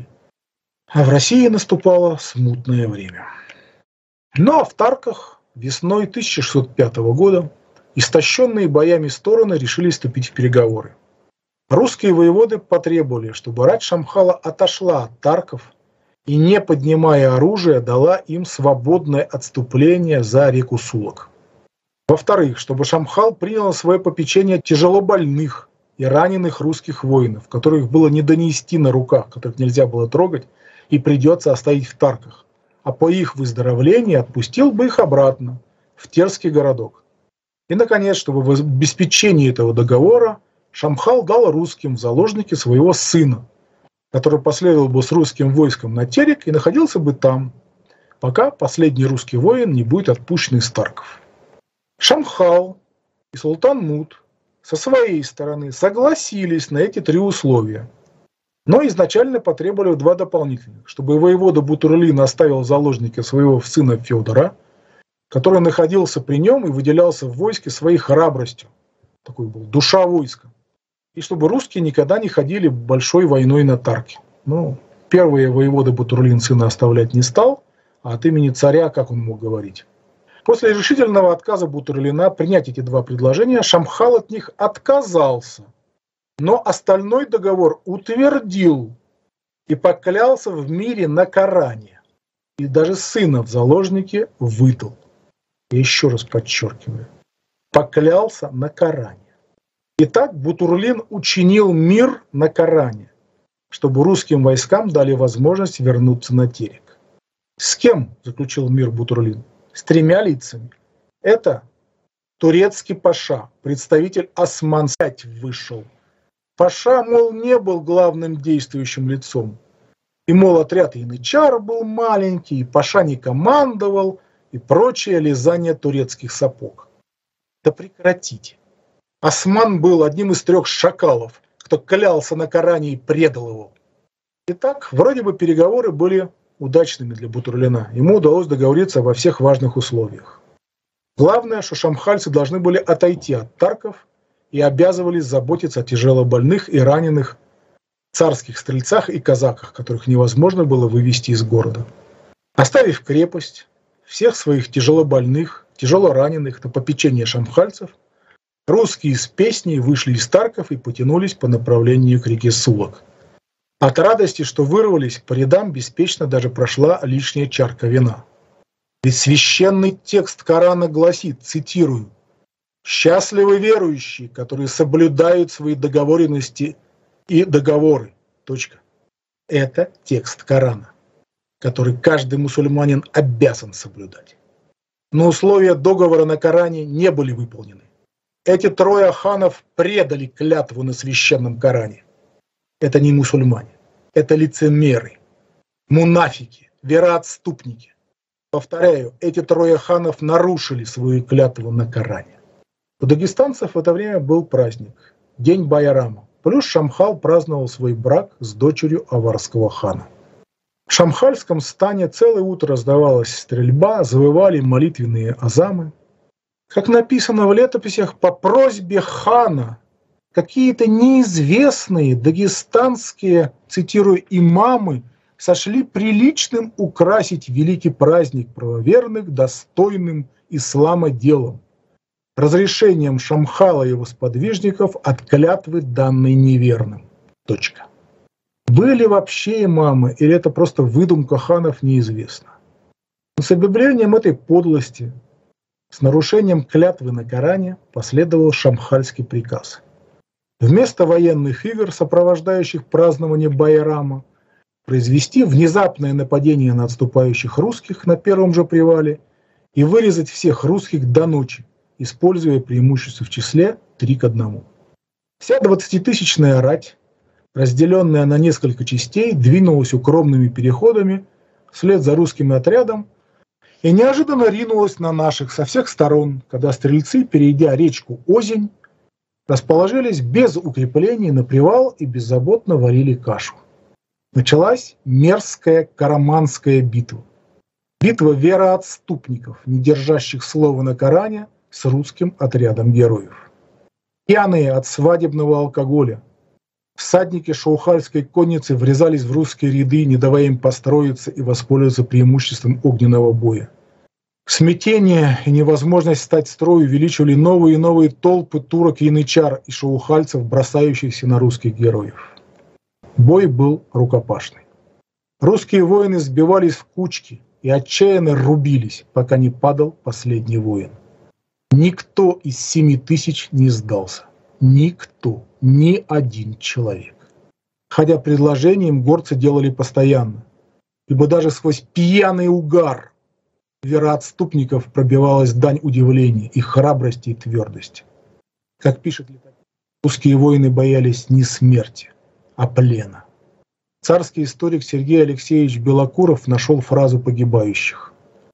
А в России наступало смутное время. Ну а в Тарках весной 1605 года истощенные боями стороны решили вступить в переговоры. Русские воеводы потребовали, чтобы рать Шамхала отошла от тарков и, не поднимая оружия, дала им свободное отступление за реку Сулак. Во-вторых, чтобы Шамхал принял на свое попечение тяжелобольных и раненых русских воинов, которых было не донести на руках, которых нельзя было трогать, и придется оставить в тарках, а по их выздоровлении отпустил бы их обратно, в Терский городок. И, наконец, чтобы в обеспечении этого договора Шамхал дал русским в заложники своего сына, который последовал бы с русским войском на Терек и находился бы там, пока последний русский воин не будет отпущен из тарков. Шамхал и султан Муд со своей стороны согласились на эти три условия, но изначально потребовали два дополнительных, чтобы воевода Бутурлин оставил в заложнике своего сына Федора, который находился при нем и выделялся в войске своей храбростью, такой был душа войска, и чтобы русские никогда не ходили большой войной на Тарки. Первые воеводы Бутурлин сына оставлять не стал, а от имени царя, как он мог говорить. После решительного отказа Бутурлина принять эти два предложения, Шамхал от них отказался, но остальной договор утвердил и поклялся в мире на Коране, и даже сына в заложники выдал. Я еще раз подчеркиваю, поклялся на Коране. Итак, Бутурлин учинил мир на Коране, чтобы русским войскам дали возможность вернуться на Терек. С кем заключил мир Бутурлин? С тремя лицами. Это турецкий паша, представитель Осман вышел. Паша, мол, не был главным действующим лицом. И, мол, отряд янычар был маленький, и паша не командовал, и прочее лизание турецких сапог. Да прекратите. Осман был одним из 3 шакалов, кто клялся на Коране и предал его. Итак, вроде бы переговоры были удачными для Бутурлина. Ему удалось договориться во всех важных условиях. Главное, что шамхальцы должны были отойти от тарков и обязывались заботиться о тяжелобольных и раненых царских стрельцах и казаках, которых невозможно было вывести из города. Оставив крепость, всех своих тяжелобольных, тяжелораненых на попечение шамхальцев, русские с песней вышли из тарков и потянулись по направлению к реке Сулак. От радости, что вырвались, по рядам беспечно даже прошла лишняя чарка вина. Ведь священный текст Корана гласит, цитирую, «Счастливы верующие, которые соблюдают свои договоренности и договоры». Точка. Это текст Корана, который каждый мусульманин обязан соблюдать. Но условия договора на Коране не были выполнены. Эти 3 ханов предали клятву на священном Коране. Это не мусульмане, это лицемеры, мунафики, вероотступники. Повторяю, эти 3 ханов нарушили свою клятву на Коране. У дагестанцев в это время был праздник, день Байрама. Плюс Шамхал праздновал свой брак с дочерью аварского хана. В шамхальском стане целое утро раздавалась стрельба, завывали молитвенные азамы. Как написано в летописях, по просьбе хана какие-то неизвестные дагестанские, цитирую, имамы сошли приличным украсить великий праздник правоверных достойным ислама делом, разрешением Шамхала и его сподвижников от клятвы, данной неверным. Точка. Были вообще имамы, или это просто выдумка ханов, неизвестно. Но с объявлением этой подлости, с нарушением клятвы на Коране, последовал шамхальский приказ. Вместо военных игр, сопровождающих празднование Байрама, произвести внезапное нападение на отступающих русских на первом же привале и вырезать всех русских до ночи, используя преимущество в числе 3:1. Вся 20-тысячная рать, разделенная на несколько частей, двинулась укромными переходами вслед за русским отрядом и неожиданно ринулась на наших со всех сторон, когда стрельцы, перейдя речку Озень, расположились без укреплений на привал и беззаботно варили кашу. Началась мерзкая Караманская битва. Битва вероотступников, не держащих слова на Коране, с русским отрядом героев. Пьяные от свадебного алкоголя, всадники шаухальской конницы врезались в русские ряды, не давая им построиться и воспользоваться преимуществом огненного боя. Смятение и невозможность стать строю увеличивали новые и новые толпы турок, янычар и шаухальцев, бросающихся на русских героев. Бой был рукопашный. Русские воины сбивались в кучки и отчаянно рубились, пока не падал последний воин. Никто из 7000 не сдался. Никто, ни один человек. Хотя предложения им горцы делали постоянно, ибо даже сквозь пьяный угар вероотступников пробивалась дань удивления, их храбрости и твердости. Как пишет летописец, русские воины боялись не смерти, а плена. Царский историк Сергей Алексеевич Белокуров нашел фразу погибающих: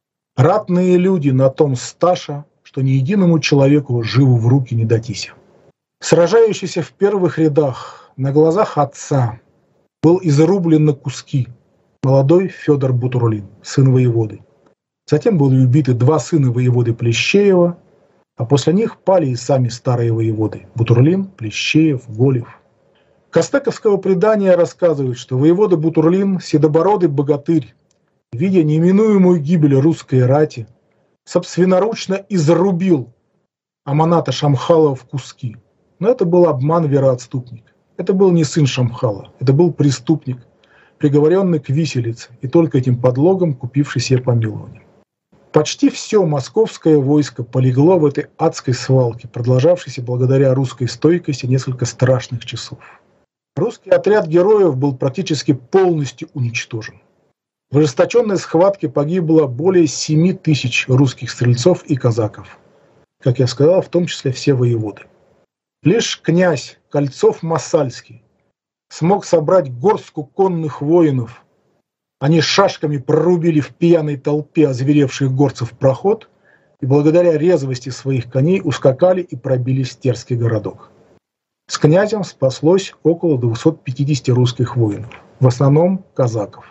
«Ратные люди на том сташа, что ни единому человеку живу в руки не датися». Сражающийся в первых рядах на глазах отца был изрублен на куски молодой Федор Бутурлин, сын воеводы. Затем были убиты 2 сына воеводы Плещеева, а после них пали и сами старые воеводы – Бутурлин, Плещеев, Голев. Костековского предания рассказывает, что воевода Бутурлин, седобородый богатырь, видя неминуемую гибель русской рати, собственноручно изрубил Аманата Шамхалова в куски. Но это был обман вероотступника. Это был не сын Шамхала, это был преступник, приговоренный к виселице и только этим подлогом купивший себе помилование. Почти все московское войско полегло в этой адской свалке, продолжавшейся благодаря русской стойкости несколько страшных часов. Русский отряд героев был практически полностью уничтожен. В ожесточенной схватке погибло более 7000 русских стрельцов и казаков. Как я сказал, в том числе все воеводы. Лишь князь Кольцов-Массальский смог собрать горстку конных воинов. Они шашками прорубили в пьяной толпе озверевших горцев проход и благодаря резвости своих коней ускакали и пробили Стерский городок. С князем спаслось около 250 русских воинов, в основном казаков.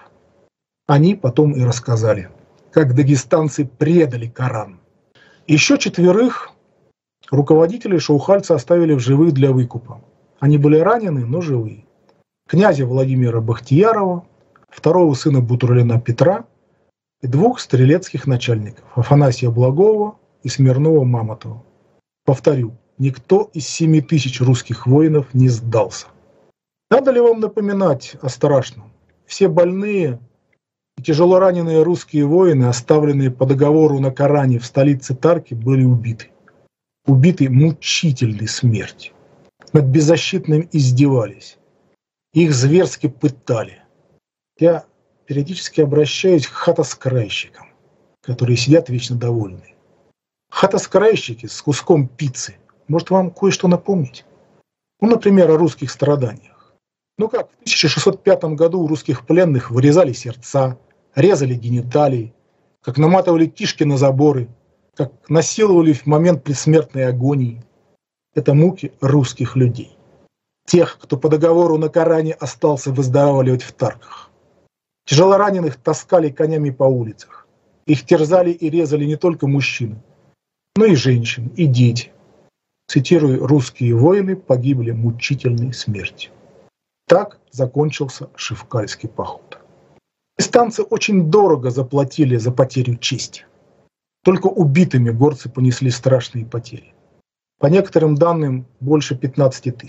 Они потом и рассказали, как дагестанцы предали Коран. Еще 4 руководителей шаухальцы оставили в живых для выкупа. Они были ранены, но живые. Князя Владимира Бахтиярова, 2-го сына Бутурлина Петра и 2 стрелецких начальников – Афанасия Благова и Смирнова Мамонтова. Повторю, никто из 7000 русских воинов не сдался. Надо ли вам напоминать о страшном? Все больные и тяжело раненые русские воины, оставленные по договору на Коране в столице Тарки, были убиты. Убиты мучительной смертью. Над беззащитным издевались. Их зверски пытали. Я периодически обращаюсь к хатоскрайщикам, которые сидят вечно довольные. Хатоскрайщики с куском пиццы может вам кое-что напомнить. Например, о русских страданиях. Как в 1605 году у русских пленных вырезали сердца, резали гениталии, как наматывали кишки на заборы, как насиловали в момент предсмертной агонии. Это муки русских людей. Тех, кто по договору на Коране остался выздоравливать в Тарках. Тяжелораненых таскали конями по улицах. Их терзали и резали не только мужчины, но и женщины, и дети. Цитирую, русские воины погибли мучительной смертью. Так закончился Шевкальский поход. Дагестанцы очень дорого заплатили за потерю чести. Только убитыми горцы понесли страшные потери. По некоторым данным, больше 15 000.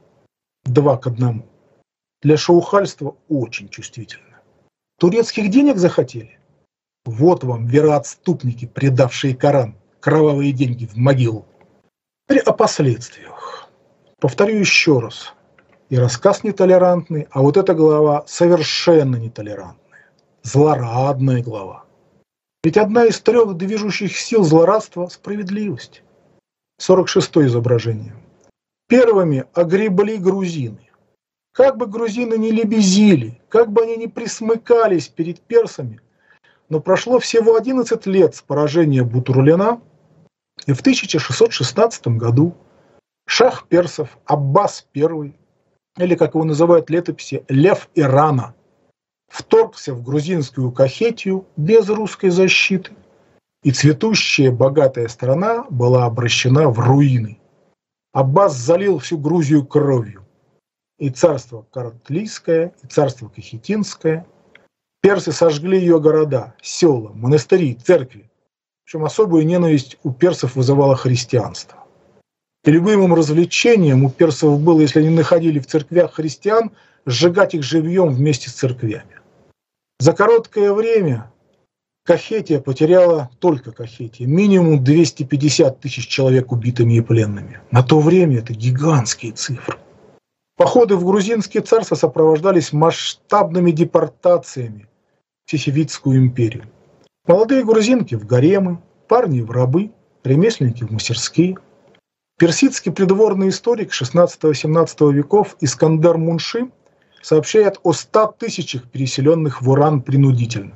2 к 1. Для шаухальства очень чувствительно. Турецких денег захотели? Вот вам вероотступники, предавшие Коран, кровавые деньги в могилу. Теперь о последствиях. Повторю еще раз. И рассказ нетолерантный, а вот эта глава совершенно нетолерантная. Злорадная глава. Ведь одна из 3 движущих сил злорадства – справедливость. 46-е изображение. Первыми огребли грузины. Как бы грузины не лебезили, как бы они ни присмыкались перед персами, но прошло всего 11 лет с поражения Бутурлина, и в 1616 году шах персов Аббас I, или, как его называют в летописи, Лев Ирана, вторгся в грузинскую Кахетию без русской защиты, и цветущая богатая страна была обращена в руины. Аббас залил всю Грузию кровью. И царство Картлийское, и царство Кахетинское. Персы сожгли ее города, села, монастыри, церкви. Причем особую ненависть у персов вызывало христианство. И любимым развлечением у персов было, если они находили в церквях христиан, сжигать их живьем вместе с церквями. За короткое время Кахетия потеряла, только Кахетия, минимум 250 тысяч человек убитыми и пленными. На то время это гигантские цифры. Походы в грузинские царства сопровождались масштабными депортациями в Сефевидскую империю. Молодые грузинки в гаремы, парни в рабы, ремесленники в мастерские. Персидский придворный историк XVI-XVII веков Искандер Мунши сообщает о 100 тысячах переселенных в Уран принудительно.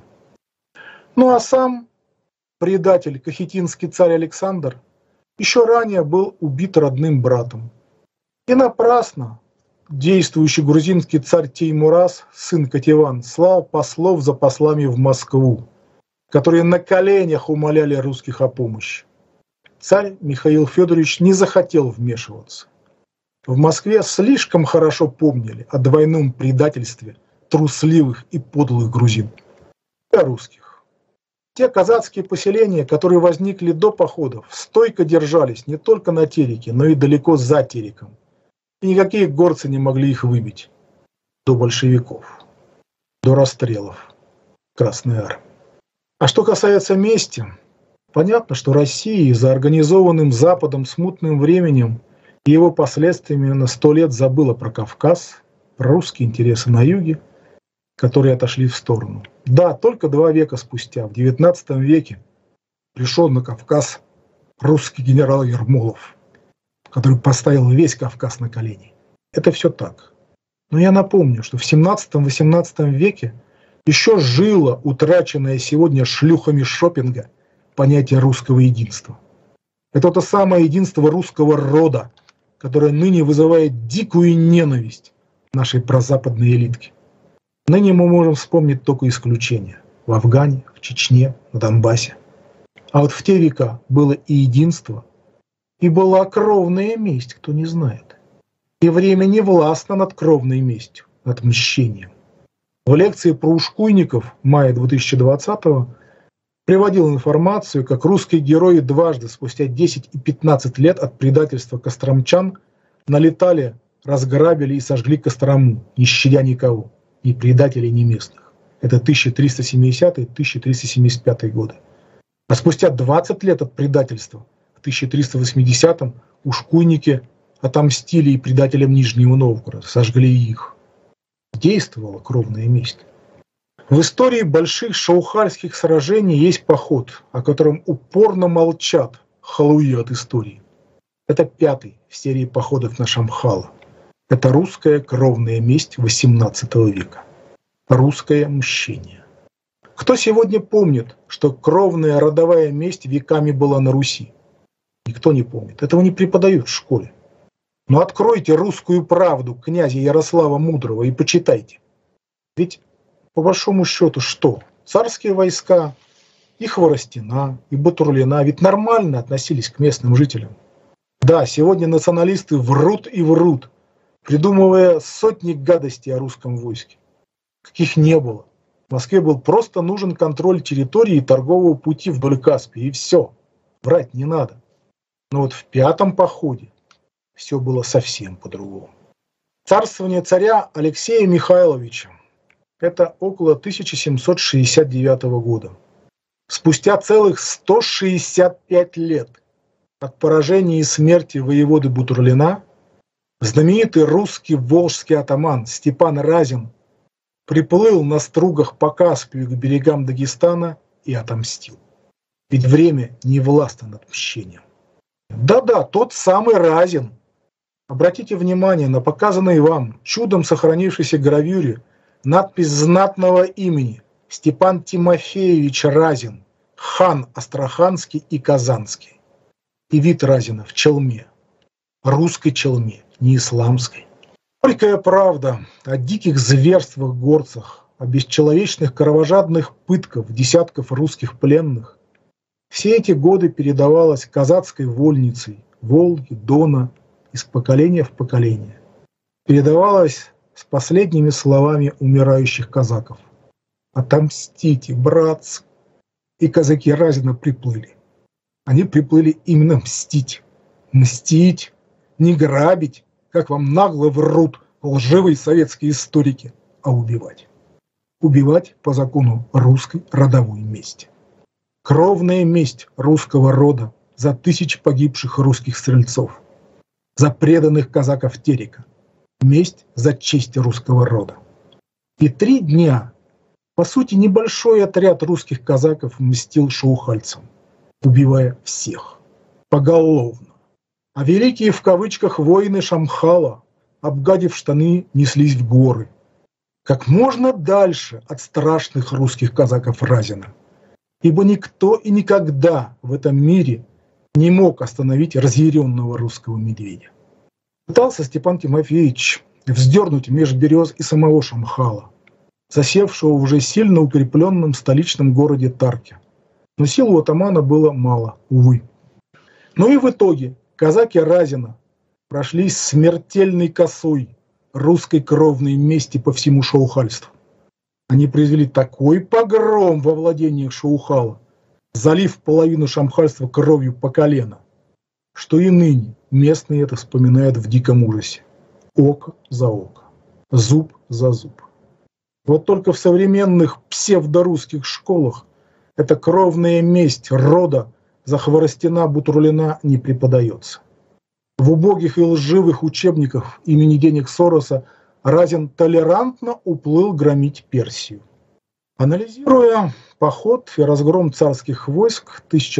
Ну а сам предатель, кахетинский царь Александр, еще ранее был убит родным братом. И напрасно действующий грузинский царь Теймураз, сын Кативан, слал послов за послами в Москву, которые на коленях умоляли русских о помощи. Царь Михаил Федорович не захотел вмешиваться. В Москве слишком хорошо помнили о двойном предательстве трусливых и подлых грузин. Для русских. Те казацкие поселения, которые возникли до походов, стойко держались не только на Тереке, но и далеко за Тереком. И никакие горцы не могли их выбить. До большевиков. До расстрелов Красной Армии. А что касается мести, понятно, что Россия за организованным Западом смутным временем и его последствиями на 100 лет забыла про Кавказ, про русские интересы на юге, которые отошли в сторону. Да, только 2 века спустя, в XIX веке, пришел на Кавказ русский генерал Ермолов, который поставил весь Кавказ на колени. Это все так. Но я напомню, что в XVII-XVIII веке еще жило утраченное сегодня шлюхами шопинга понятие русского единства. Это то самое единство русского рода, которое ныне вызывает дикую ненависть нашей прозападной элитки. Ныне мы можем вспомнить только исключения. В Афгане, в Чечне, на Донбассе. А вот в те века было и единство, и была кровная месть, кто не знает. И время не властно над кровной местью, над мщением. В лекции про ушкуйников мая 2020-го приводил информацию, как русские герои дважды, спустя 10 и 15 лет от предательства костромчан, налетали, разграбили и сожгли Кострому, не щадя никого, ни предателей, ни местных. Это 1370-1375 годы. А спустя 20 лет от предательства, в 1380-м, ушкуйники отомстили и предателям Нижнего Новгорода, сожгли их. Действовала кровная месть. В истории больших шаухальских сражений есть поход, о котором упорно молчат халуи от истории. Это 5-й в серии походов на Шамхала. Это русская кровная месть XVIII века. Русское мщение. Кто сегодня помнит, что кровная родовая месть веками была на Руси? Никто не помнит. Этого не преподают в школе. Но откройте русскую правду князя Ярослава Мудрого и почитайте. Ведь, по большому счету, что? Царские войска, и Хворостина, и Батурлина ведь нормально относились к местным жителям. Да, сегодня националисты врут и врут, придумывая сотни гадостей о русском войске. Каких не было. В Москве был просто нужен контроль территории и торгового пути вдоль Каспия, и все. Врать не надо. Но вот в 5-м походе все было совсем по-другому. Царствование царя Алексея Михайловича – это около 1769 года. Спустя целых 165 лет от поражения и смерти воеводы Бутурлина знаменитый русский волжский атаман Степан Разин приплыл на стругах по Каспию к берегам Дагестана и отомстил. Ведь время не властно над мщением. Да-да, тот самый Разин. Обратите внимание на показанной вам чудом сохранившейся гравюре надпись знатного имени Степан Тимофеевич Разин, хан Астраханский и Казанский. И вид Разина в челме, русской челме, не исламской. Горькая правда о диких зверствах горцах, о бесчеловечных кровожадных пытках десятков русских пленных. Все эти годы передавалась казацкой вольницей Волги, Дона, из поколения в поколение. Передавалась с последними словами умирающих казаков. «Отомстите, братцы!» И казаки Разина приплыли. Они приплыли именно мстить. Мстить, не грабить, как вам нагло врут лживые советские историки, а убивать. Убивать по закону русской родовой мести. Кровная месть русского рода за тысячи погибших русских стрельцов, за преданных казаков Терека. Месть за честь русского рода. И 3 дня, по сути, небольшой отряд русских казаков мстил шаухальцам, убивая всех, поголовно. А великие в кавычках воины Шамхала, обгадив штаны, неслись в горы. Как можно дальше от страшных русских казаков Разина. Ибо никто и никогда в этом мире не мог остановить разъяренного русского медведя. Пытался Степан Тимофеевич вздернуть меж берез и самого Шамхала, засевшего в уже сильно укрепленном столичном городе Тарке. Но сил у атамана было мало, увы. Ну и в итоге казаки Разина прошлись смертельной косой русской кровной мести по всему шаухальству. Они произвели такой погром во владениях Шаухала, залив половину шамхальства кровью по колено, что и ныне местные это вспоминают в диком ужасе. Око за око, зуб за зуб. Вот только в современных псевдорусских школах эта кровная месть рода за Хворостина-Бутурлина не преподается. В убогих и лживых учебниках имени денег Сороса Разин толерантно уплыл громить Персию. Анализируя поход и разгром царских войск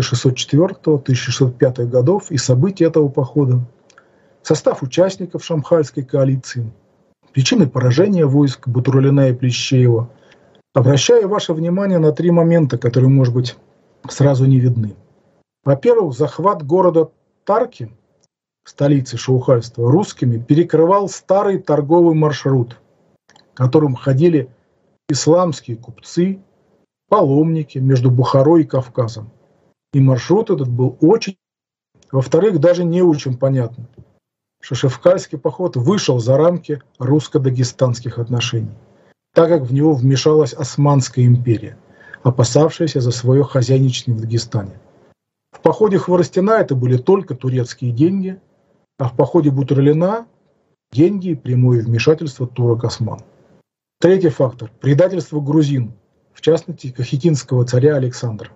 1604-1605 годов и события этого похода, состав участников Шамхальской коалиции, причины поражения войск Бутурлина и Плещеева, обращаю ваше внимание на 3 момента, которые, может быть, сразу не видны. Во-первых, захват города Тарки, столицы шаухальства, русскими перекрывал старый торговый маршрут, которым ходили исламские купцы, паломники между Бухарой и Кавказом. И маршрут этот был очень... Во-вторых, даже не очень понятно, что Шевкальский поход вышел за рамки русско-дагестанских отношений, так как в него вмешалась Османская империя, опасавшаяся за свое хозяйничание в Дагестане. В походе Хворостина это были только турецкие деньги, а в походе Бутурлина – деньги и прямое вмешательство турок-осман. Третий фактор – предательство грузин, в частности, кахетинского царя Александра.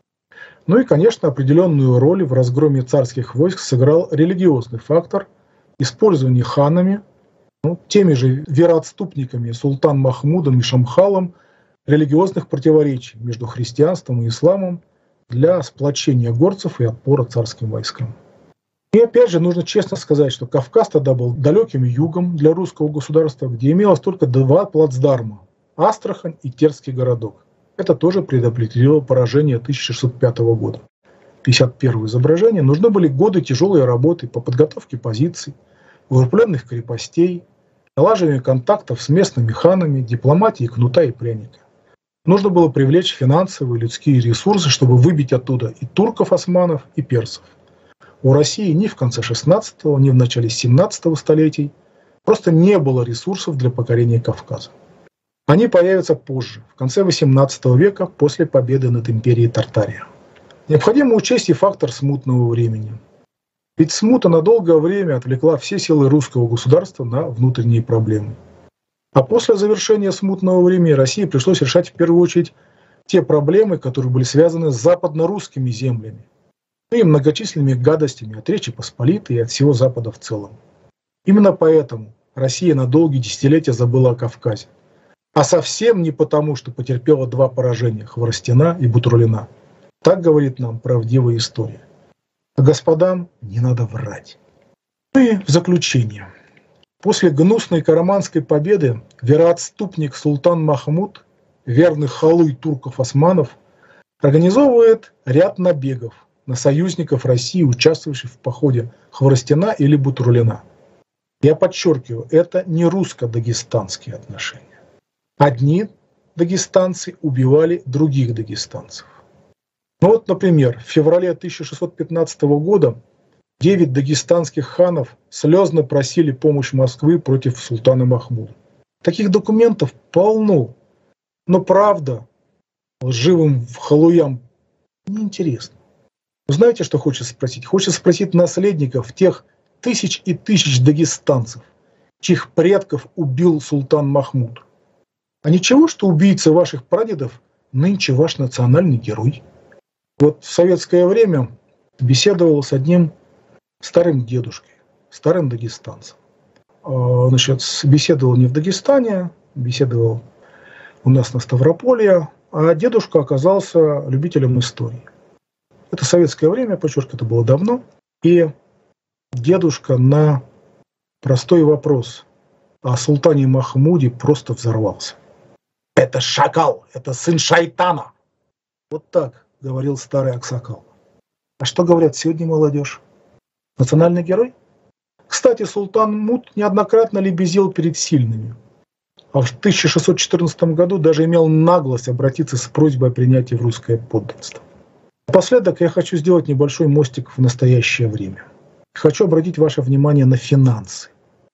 Ну и, конечно, определенную роль в разгроме царских войск сыграл религиозный фактор – использование ханами, теми же вероотступниками Султан Махмудом и Шамхалом религиозных противоречий между христианством и исламом для сплочения горцев и отпора царским войскам. И опять же нужно честно сказать, что Кавказ тогда был далеким югом для русского государства, где имелось только 2 плацдарма – Астрахань и Терский городок. Это тоже предопределило поражение 1605 года. 51 изображение. Нужны были годы тяжелой работы по подготовке позиций, укрепленных крепостей, налаживания контактов с местными ханами, дипломатии кнута и пряника. Нужно было привлечь финансовые и людские ресурсы, чтобы выбить оттуда и турков, османов, и персов. У России ни в конце 16-го, ни в начале 17-го столетий просто не было ресурсов для покорения Кавказа. Они появятся позже, в конце 18 века, после победы над империей Тартария. Необходимо учесть и фактор смутного времени. Ведь смута на долгое время отвлекла все силы русского государства на внутренние проблемы. А после завершения смутного времени России пришлось решать в первую очередь те проблемы, которые были связаны с западно-русскими землями и многочисленными гадостями от Речи Посполитой и от всего Запада в целом. Именно поэтому Россия на долгие десятилетия забыла о Кавказе. А совсем не потому, что потерпела 2 поражения – Хворостина и Бутурлина. Так говорит нам правдивая история. А господам не надо врать. Ну и в заключение. После гнусной караманской победы вероотступник Султан Махмуд, верный халуй турков-османов, организовывает ряд набегов на союзников России, участвовавших в походе Хворостина или Бутурлина. Я подчеркиваю, это не русско-дагестанские отношения. Одни дагестанцы убивали других дагестанцев. Ну вот, например, в феврале 1615 года 9 дагестанских ханов слезно просили помощь Москвы против султана Махмуда. Таких документов полно, но правда лживым халуям неинтересно. Знаете, что хочется спросить? Хочется спросить наследников тех тысяч и тысяч дагестанцев, чьих предков убил султан Махмуд. А ничего, что убийца ваших прадедов нынче ваш национальный герой? Вот в советское время беседовал с одним старым дедушкой, старым дагестанцем. Значит, беседовал не в Дагестане, беседовал у нас на Ставрополье, а дедушка оказался любителем истории. Это советское время, подчеркиваю, это было давно. И дедушка на простой вопрос о султане Махмуде просто взорвался. Это шакал, это сын шайтана. Вот так говорил старый аксакал. А что говорят сегодня молодежь? Национальный герой? Кстати, султан Муд неоднократно лебезил перед сильными. А в 1614 году даже имел наглость обратиться с просьбой о принятии в русское подданство. Напоследок я хочу сделать небольшой мостик в настоящее время. Хочу обратить ваше внимание на финансы.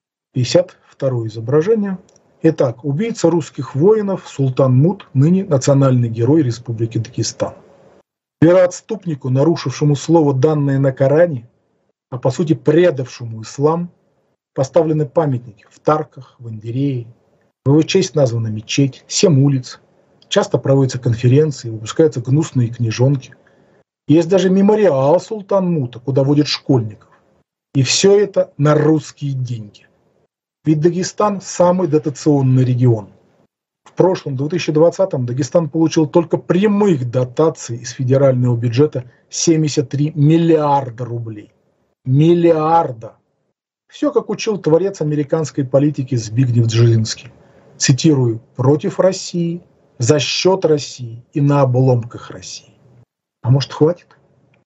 52-е изображение. Итак, убийца русских воинов Султан Муд, ныне национальный герой Республики Дагестан. Вероотступнику, нарушившему слово, данное на Коране, а по сути предавшему ислам, поставлены памятники в Тарках, в Андерее. В его честь названа мечеть, 7 улиц. Часто проводятся конференции, выпускаются гнусные книжонки. Есть даже мемориал Султан Мута, куда водят школьников. И все это на русские деньги. Ведь Дагестан – самый дотационный регион. В прошлом, 2020-м, Дагестан получил только прямых дотаций из федерального бюджета 73 миллиарда рублей. Миллиарда! Все, как учил творец американской политики Збигнев Бжезинский. Цитирую: «Против России, за счет России и на обломках России». А может, хватит?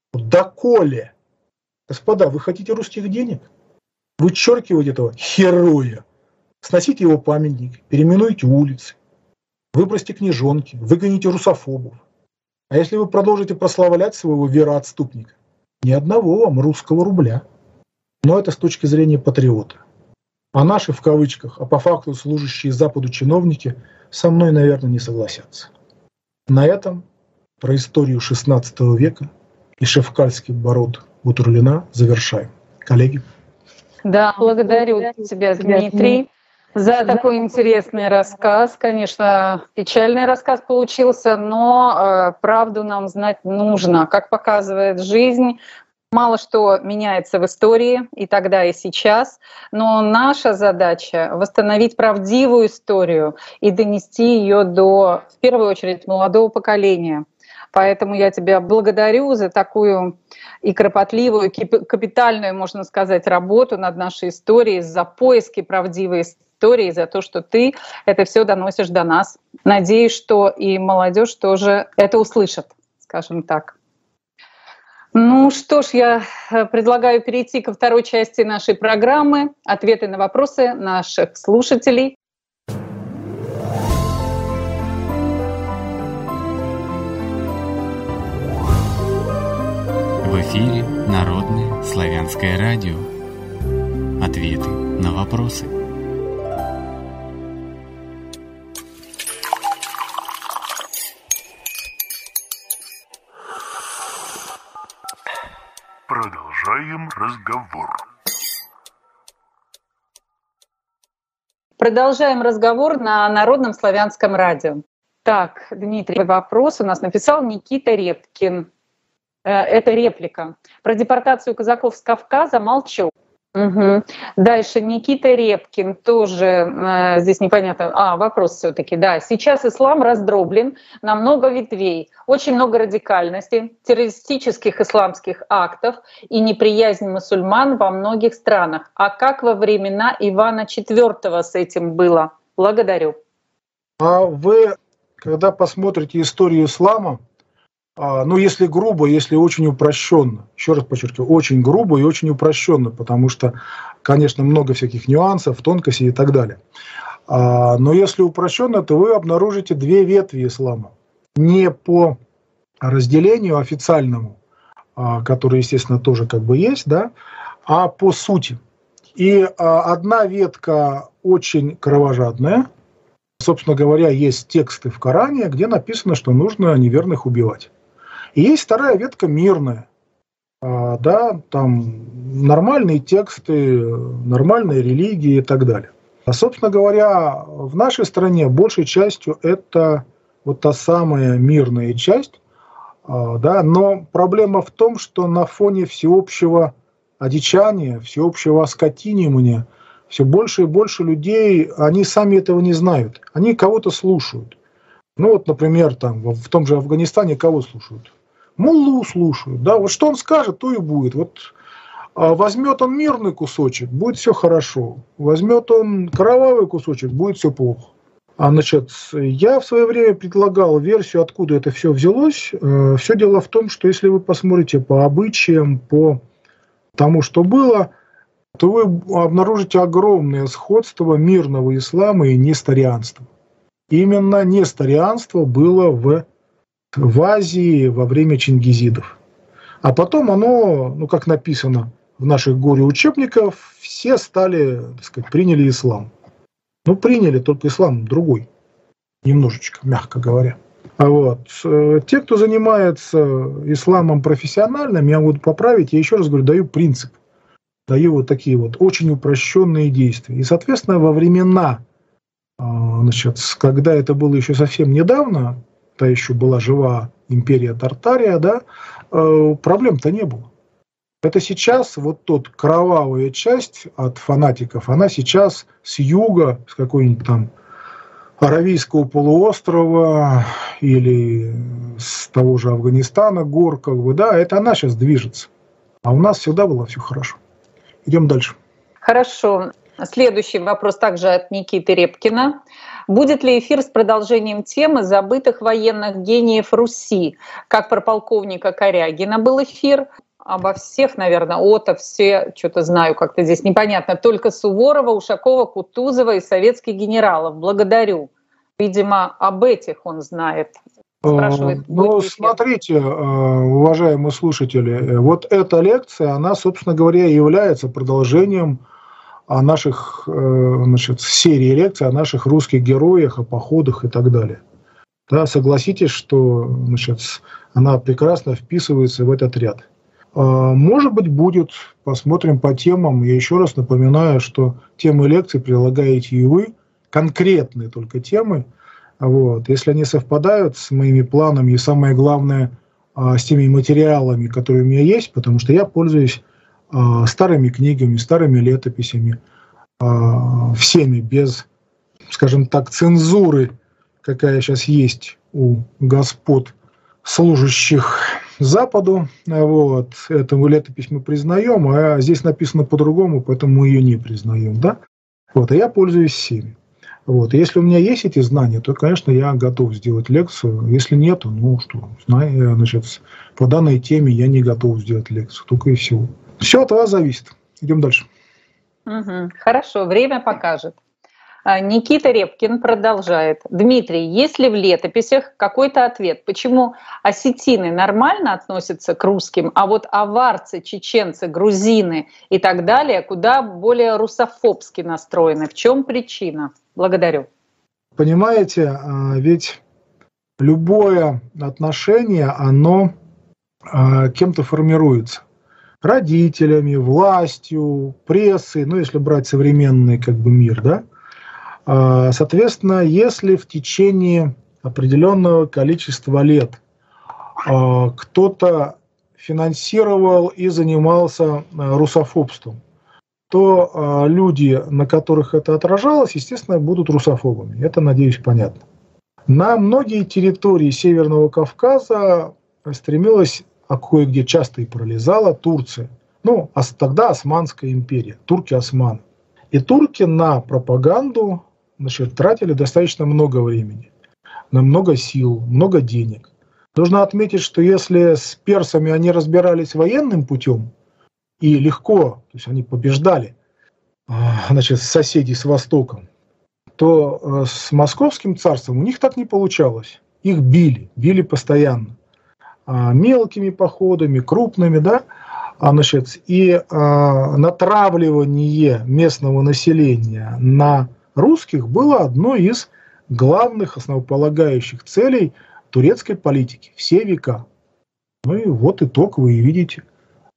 Доколе? Господа, вы хотите русских денег? Вычеркивайте этого героя, сносите его памятник, переименуйте улицы, выбросьте книжонки, выгоните русофобов. А если вы продолжите прославлять своего вероотступника, ни одного вам русского рубля. Но это с точки зрения патриота. А наши, в кавычках, а по факту служащие Западу чиновники, со мной, наверное, не согласятся. На этом про историю XVI века и шевкальский барот Бутурлина завершаем. Коллеги. Да, благодарю тебя, Дмитрий, за такой интересный рассказ. Конечно, печальный рассказ получился, но правду нам знать нужно. Как показывает жизнь, мало что меняется в истории и тогда, и сейчас, но наша задача — восстановить правдивую историю и донести ее до, в первую очередь, молодого поколения. Поэтому я тебя благодарю за такую и кропотливую, капитальную, можно сказать, работу над нашей историей, за поиски правдивой истории, за то, что ты это все доносишь до нас. Надеюсь, что и молодежь тоже это услышит, скажем так. Ну что ж, я предлагаю перейти ко второй части нашей программы «Ответы на вопросы наших слушателей». В эфире Народное славянское радио. Ответы на вопросы. Продолжаем разговор. Продолжаем разговор на Народном славянском радио. Так, Дмитрий, вопрос у нас написал Никита Репкин. Это реплика. Про депортацию казаков с Кавказа молчу. Угу. Дальше Никита Репкин тоже здесь непонятно. Вопрос все-таки. Да, сейчас ислам раздроблен на много ветвей, очень много радикальности, террористических исламских актов и неприязнь мусульман во многих странах. А как во времена Ивана IV с этим было? Благодарю. А вы, когда посмотрите историю ислама, если грубо, если очень упрощенно, еще раз подчеркиваю, очень грубо и очень упрощенно, потому что, конечно, много всяких нюансов, тонкостей и так далее. Но если упрощенно, то вы обнаружите две ветви ислама. Не по разделению официальному, которое, естественно, тоже как бы есть, да, а по сути. И одна ветка очень кровожадная. Собственно говоря, есть тексты в Коране, где написано, что нужно неверных убивать. И есть вторая ветка мирная, да, там нормальные тексты, нормальные религии и так далее. Собственно говоря, в нашей стране большей частью это вот та самая мирная часть, да, но проблема в том, что на фоне всеобщего одичания, всеобщего оскотинивания, все больше и больше людей, они сами этого не знают, они кого-то слушают. Ну вот, например, там, в том же Афганистане кого слушают? Муллу слушают, да, вот что он скажет, то и будет. Вот возьмет он мирный кусочек, будет все хорошо. Возьмет он кровавый кусочек, будет все плохо. Значит, я в свое время предлагал версию, откуда это все взялось. Все дело в том, что если вы посмотрите по обычаям, по тому, что было, то вы обнаружите огромное сходство мирного ислама и несторианства. Именно несторианство было в Азии во время чингизидов. А потом оно, ну как написано в наших горе-учебниках, все стали, так сказать, приняли ислам. Ну, приняли, только ислам другой. Немножечко, мягко говоря. Вот. Те, кто занимается исламом профессионально, меня будут поправить, я еще раз говорю, даю принцип. Даю вот такие вот очень упрощенные действия. И, соответственно, во времена, значит, когда это было еще совсем недавно, та еще была жива империя Тартария, да, проблем-то не было. Это сейчас вот тот кровавая часть от фанатиков, она сейчас с юга, с какой-нибудь там Аравийского полуострова или с того же Афганистана, гор, как бы, да, это она сейчас движется. А у нас всегда было все хорошо. Идем дальше. Хорошо. Следующий вопрос также от Никиты Репкина. Будет ли эфир с продолжением темы забытых военных гениев Руси? Как про полковника Корягина был эфир? Обо всех, наверное, все, что-то знаю, как-то здесь непонятно. Только Суворова, Ушакова, Кутузова и советских генералов. Благодарю. Видимо, об этих он знает. Спрашивает, ну, смотрите, уважаемые слушатели, вот эта лекция, она, собственно говоря, является продолжением наших, значит, серии лекций о наших русских героях, о походах и так далее. Да, согласитесь, что, значит, она прекрасно вписывается в этот ряд. Может быть, будет, посмотрим по темам. Я еще раз напоминаю, что темы лекций прилагаете и вы, конкретные только темы. Вот. Если они совпадают с моими планами и, самое главное, с теми материалами, которые у меня есть, потому что я пользуюсь старыми книгами, старыми летописями, всеми, без, скажем так, цензуры, какая сейчас есть у господ, служащих Западу. Вот. Эту летопись мы признаем, а здесь написано по-другому, поэтому мы ее не признаем. Да? Вот. А я пользуюсь всеми. Вот. Если у меня есть эти знания, то, конечно, я готов сделать лекцию. Если нет, ну что, значит, по данной теме я не готов сделать лекцию. Только и всего. Все от вас зависит. Идем дальше. Хорошо, время покажет. Никита Репкин продолжает. Дмитрий, есть ли в летописях какой-то ответ, почему осетины нормально относятся к русским, а вот аварцы, чеченцы, грузины и так далее куда более русофобски настроены? В чем причина? Благодарю. Понимаете, ведь любое отношение, оно кем-то формируется. Родителями, властью, прессой, ну если брать современный как бы мир, да? Соответственно, если в течение определенного количества лет кто-то финансировал и занимался русофобством, то люди, на которых это отражалось, естественно, будут русофобами. Это, надеюсь, понятно. На многие территории Северного Кавказа стремилась, а кое-где часто и пролезала, Турция. Ну, тогда Османская империя, турки-османы. И турки на пропаганду, значит, тратили достаточно много времени, много сил, много денег. Нужно отметить, что если с персами они разбирались военным путем и легко, то есть они побеждали, значит, соседей с Востоком, то с Московским царством у них так не получалось. Их били постоянно. Мелкими походами, крупными, да, значит, и натравливание местного населения на русских было одной из главных основополагающих целей турецкой политики все века. Ну и вот итог вы видите.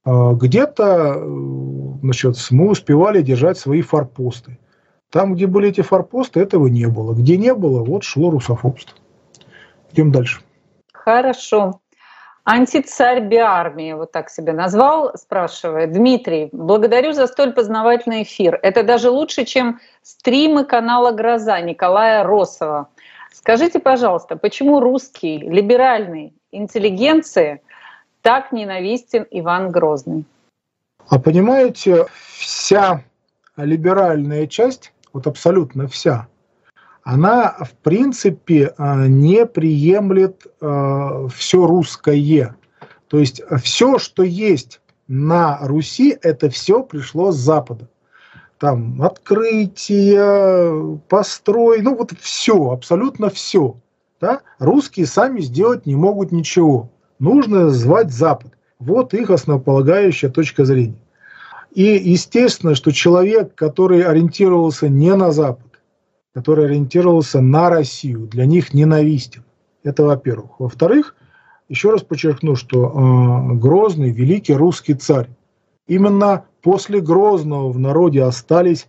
Где-то, значит, мы успевали держать свои форпосты. Там, где были эти форпосты, этого не было. Где не было, вот шло русофобство. Идем дальше. Хорошо. Антицарь Биармии, вот так себя назвал, спрашивает. Дмитрий, благодарю за столь познавательный эфир. Это даже лучше, чем стримы канала «Гроза» Николая Росова. Скажите, пожалуйста, почему русский либеральной интеллигенции так ненавистен Иван Грозный? А понимаете, вся либеральная часть, вот абсолютно вся, она в принципе не приемлет все русское. То есть все, что есть на Руси, это все пришло с Запада. Там открытие, построй, ну вот все, абсолютно все. Да? Русские сами сделать не могут ничего. Нужно звать Запад. Вот их основополагающая точка зрения. И естественно, что человек, который ориентировался не на Запад, который ориентировался на Россию, для них ненавистен. Это во-первых. Во-вторых, еще раз подчеркну, что Грозный – великий русский царь. Именно после Грозного в народе остались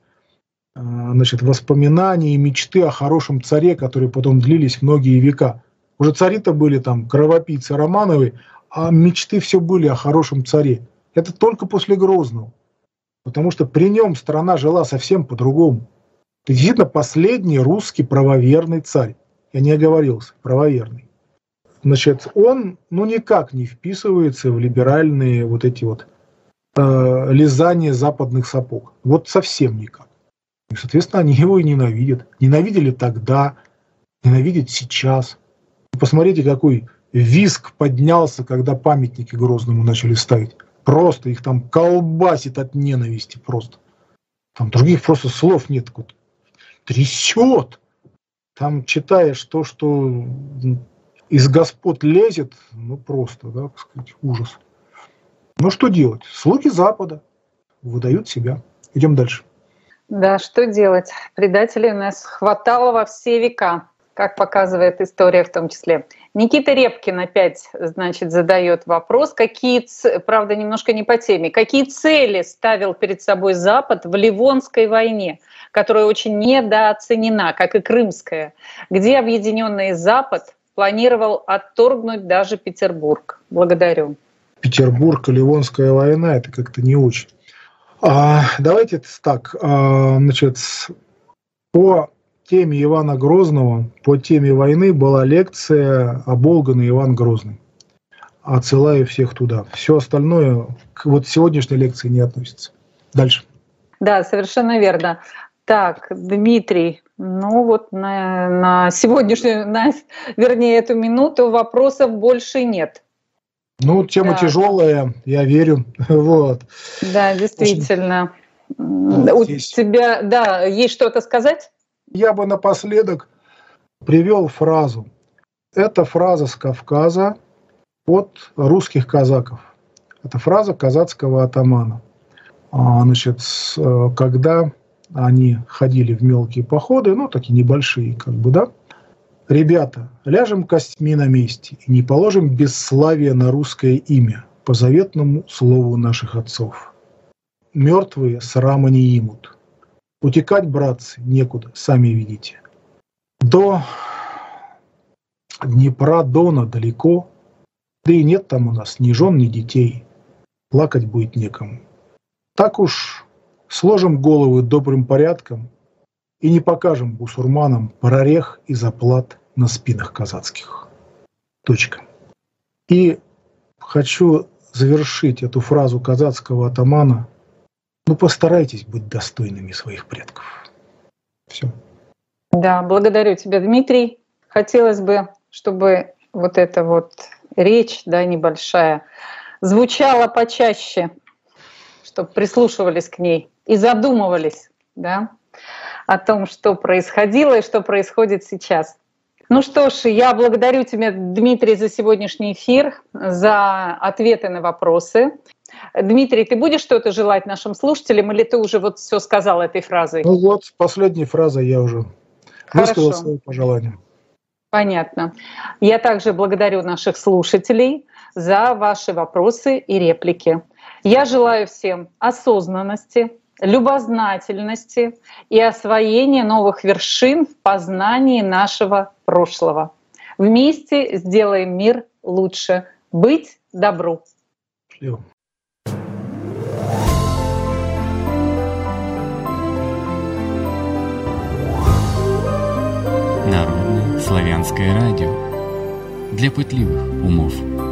воспоминания и мечты о хорошем царе, которые потом длились многие века. Уже цари-то были там кровопийцы Романовы, а мечты все были о хорошем царе. Это только после Грозного. Потому что при нем страна жила совсем по-другому. Это действительно последний русский правоверный царь. Я не оговорился, правоверный. Значит, он никак не вписывается в либеральные вот эти вот лизания западных сапог. Вот совсем никак. И, соответственно, они его и ненавидят. Ненавидели тогда, ненавидят сейчас. Посмотрите, какой визг поднялся, когда памятники Грозному начали ставить. Просто их там колбасит от ненависти просто. Там других просто слов нет. Трясет. Там читаешь то, что из господ лезет, просто, да, так сказать, ужас. Ну что делать? Слуги Запада выдают себя. Идем дальше. Да, что делать? Предателей у нас хватало во все века, как показывает история в том числе. Никита Репкин опять, задает вопрос, правда, немножко не по теме, какие цели ставил перед собой Запад в Ливонской войне, которая очень недооценена, как и Крымская, где объединенный Запад планировал отторгнуть даже Петербург. Благодарю. Петербург и Ливонская война – это как-то не очень. Давайте так, по теме Ивана Грозного, по теме войны была лекция «Оболган и Иван Грозный». Отсылаю всех туда. Все остальное к сегодняшней лекции не относится. Дальше. Да, совершенно верно. Так, Дмитрий, на сегодняшнюю, эту минуту вопросов больше нет. Тема тяжелая, я верю. Вот. Да, действительно. У тебя, есть что-то сказать? Я бы напоследок привел фразу. Это фраза с Кавказа от русских казаков. Это фраза казацкого атамана. Когда они ходили в мелкие походы, такие небольшие, Ребята, ляжем костьми на месте и не положим бесславие на русское имя по заветному слову наших отцов. Мертвые срама не имут. Утекать, братцы, некуда, сами видите. До Днепра, Дона далеко, да и нет там у нас ни жен, ни детей. Плакать будет некому. Так уж сложим головы добрым порядком и не покажем бусурманам прорех и заплат на спинах казацких. Точка. И хочу завершить эту фразу казацкого атамана. Постарайтесь быть достойными своих предков. Все. Да, благодарю тебя, Дмитрий. Хотелось бы, чтобы эта речь, небольшая, звучала почаще, чтобы прислушивались к ней и задумывались, о том, что происходило и что происходит сейчас. Ну что ж, я благодарю тебя, Дмитрий, за сегодняшний эфир, за ответы на вопросы. Дмитрий, ты будешь что-то желать нашим слушателям, или ты уже все сказал этой фразой? Последней фразой я уже высказал свое пожелание. Понятно. Я также благодарю наших слушателей за ваши вопросы и реплики. Я желаю всем осознанности, любознательности и освоения новых вершин в познании нашего прошлого. Вместе сделаем мир лучше. Быть добру. Счастливо. Народное славянское радио для пытливых умов.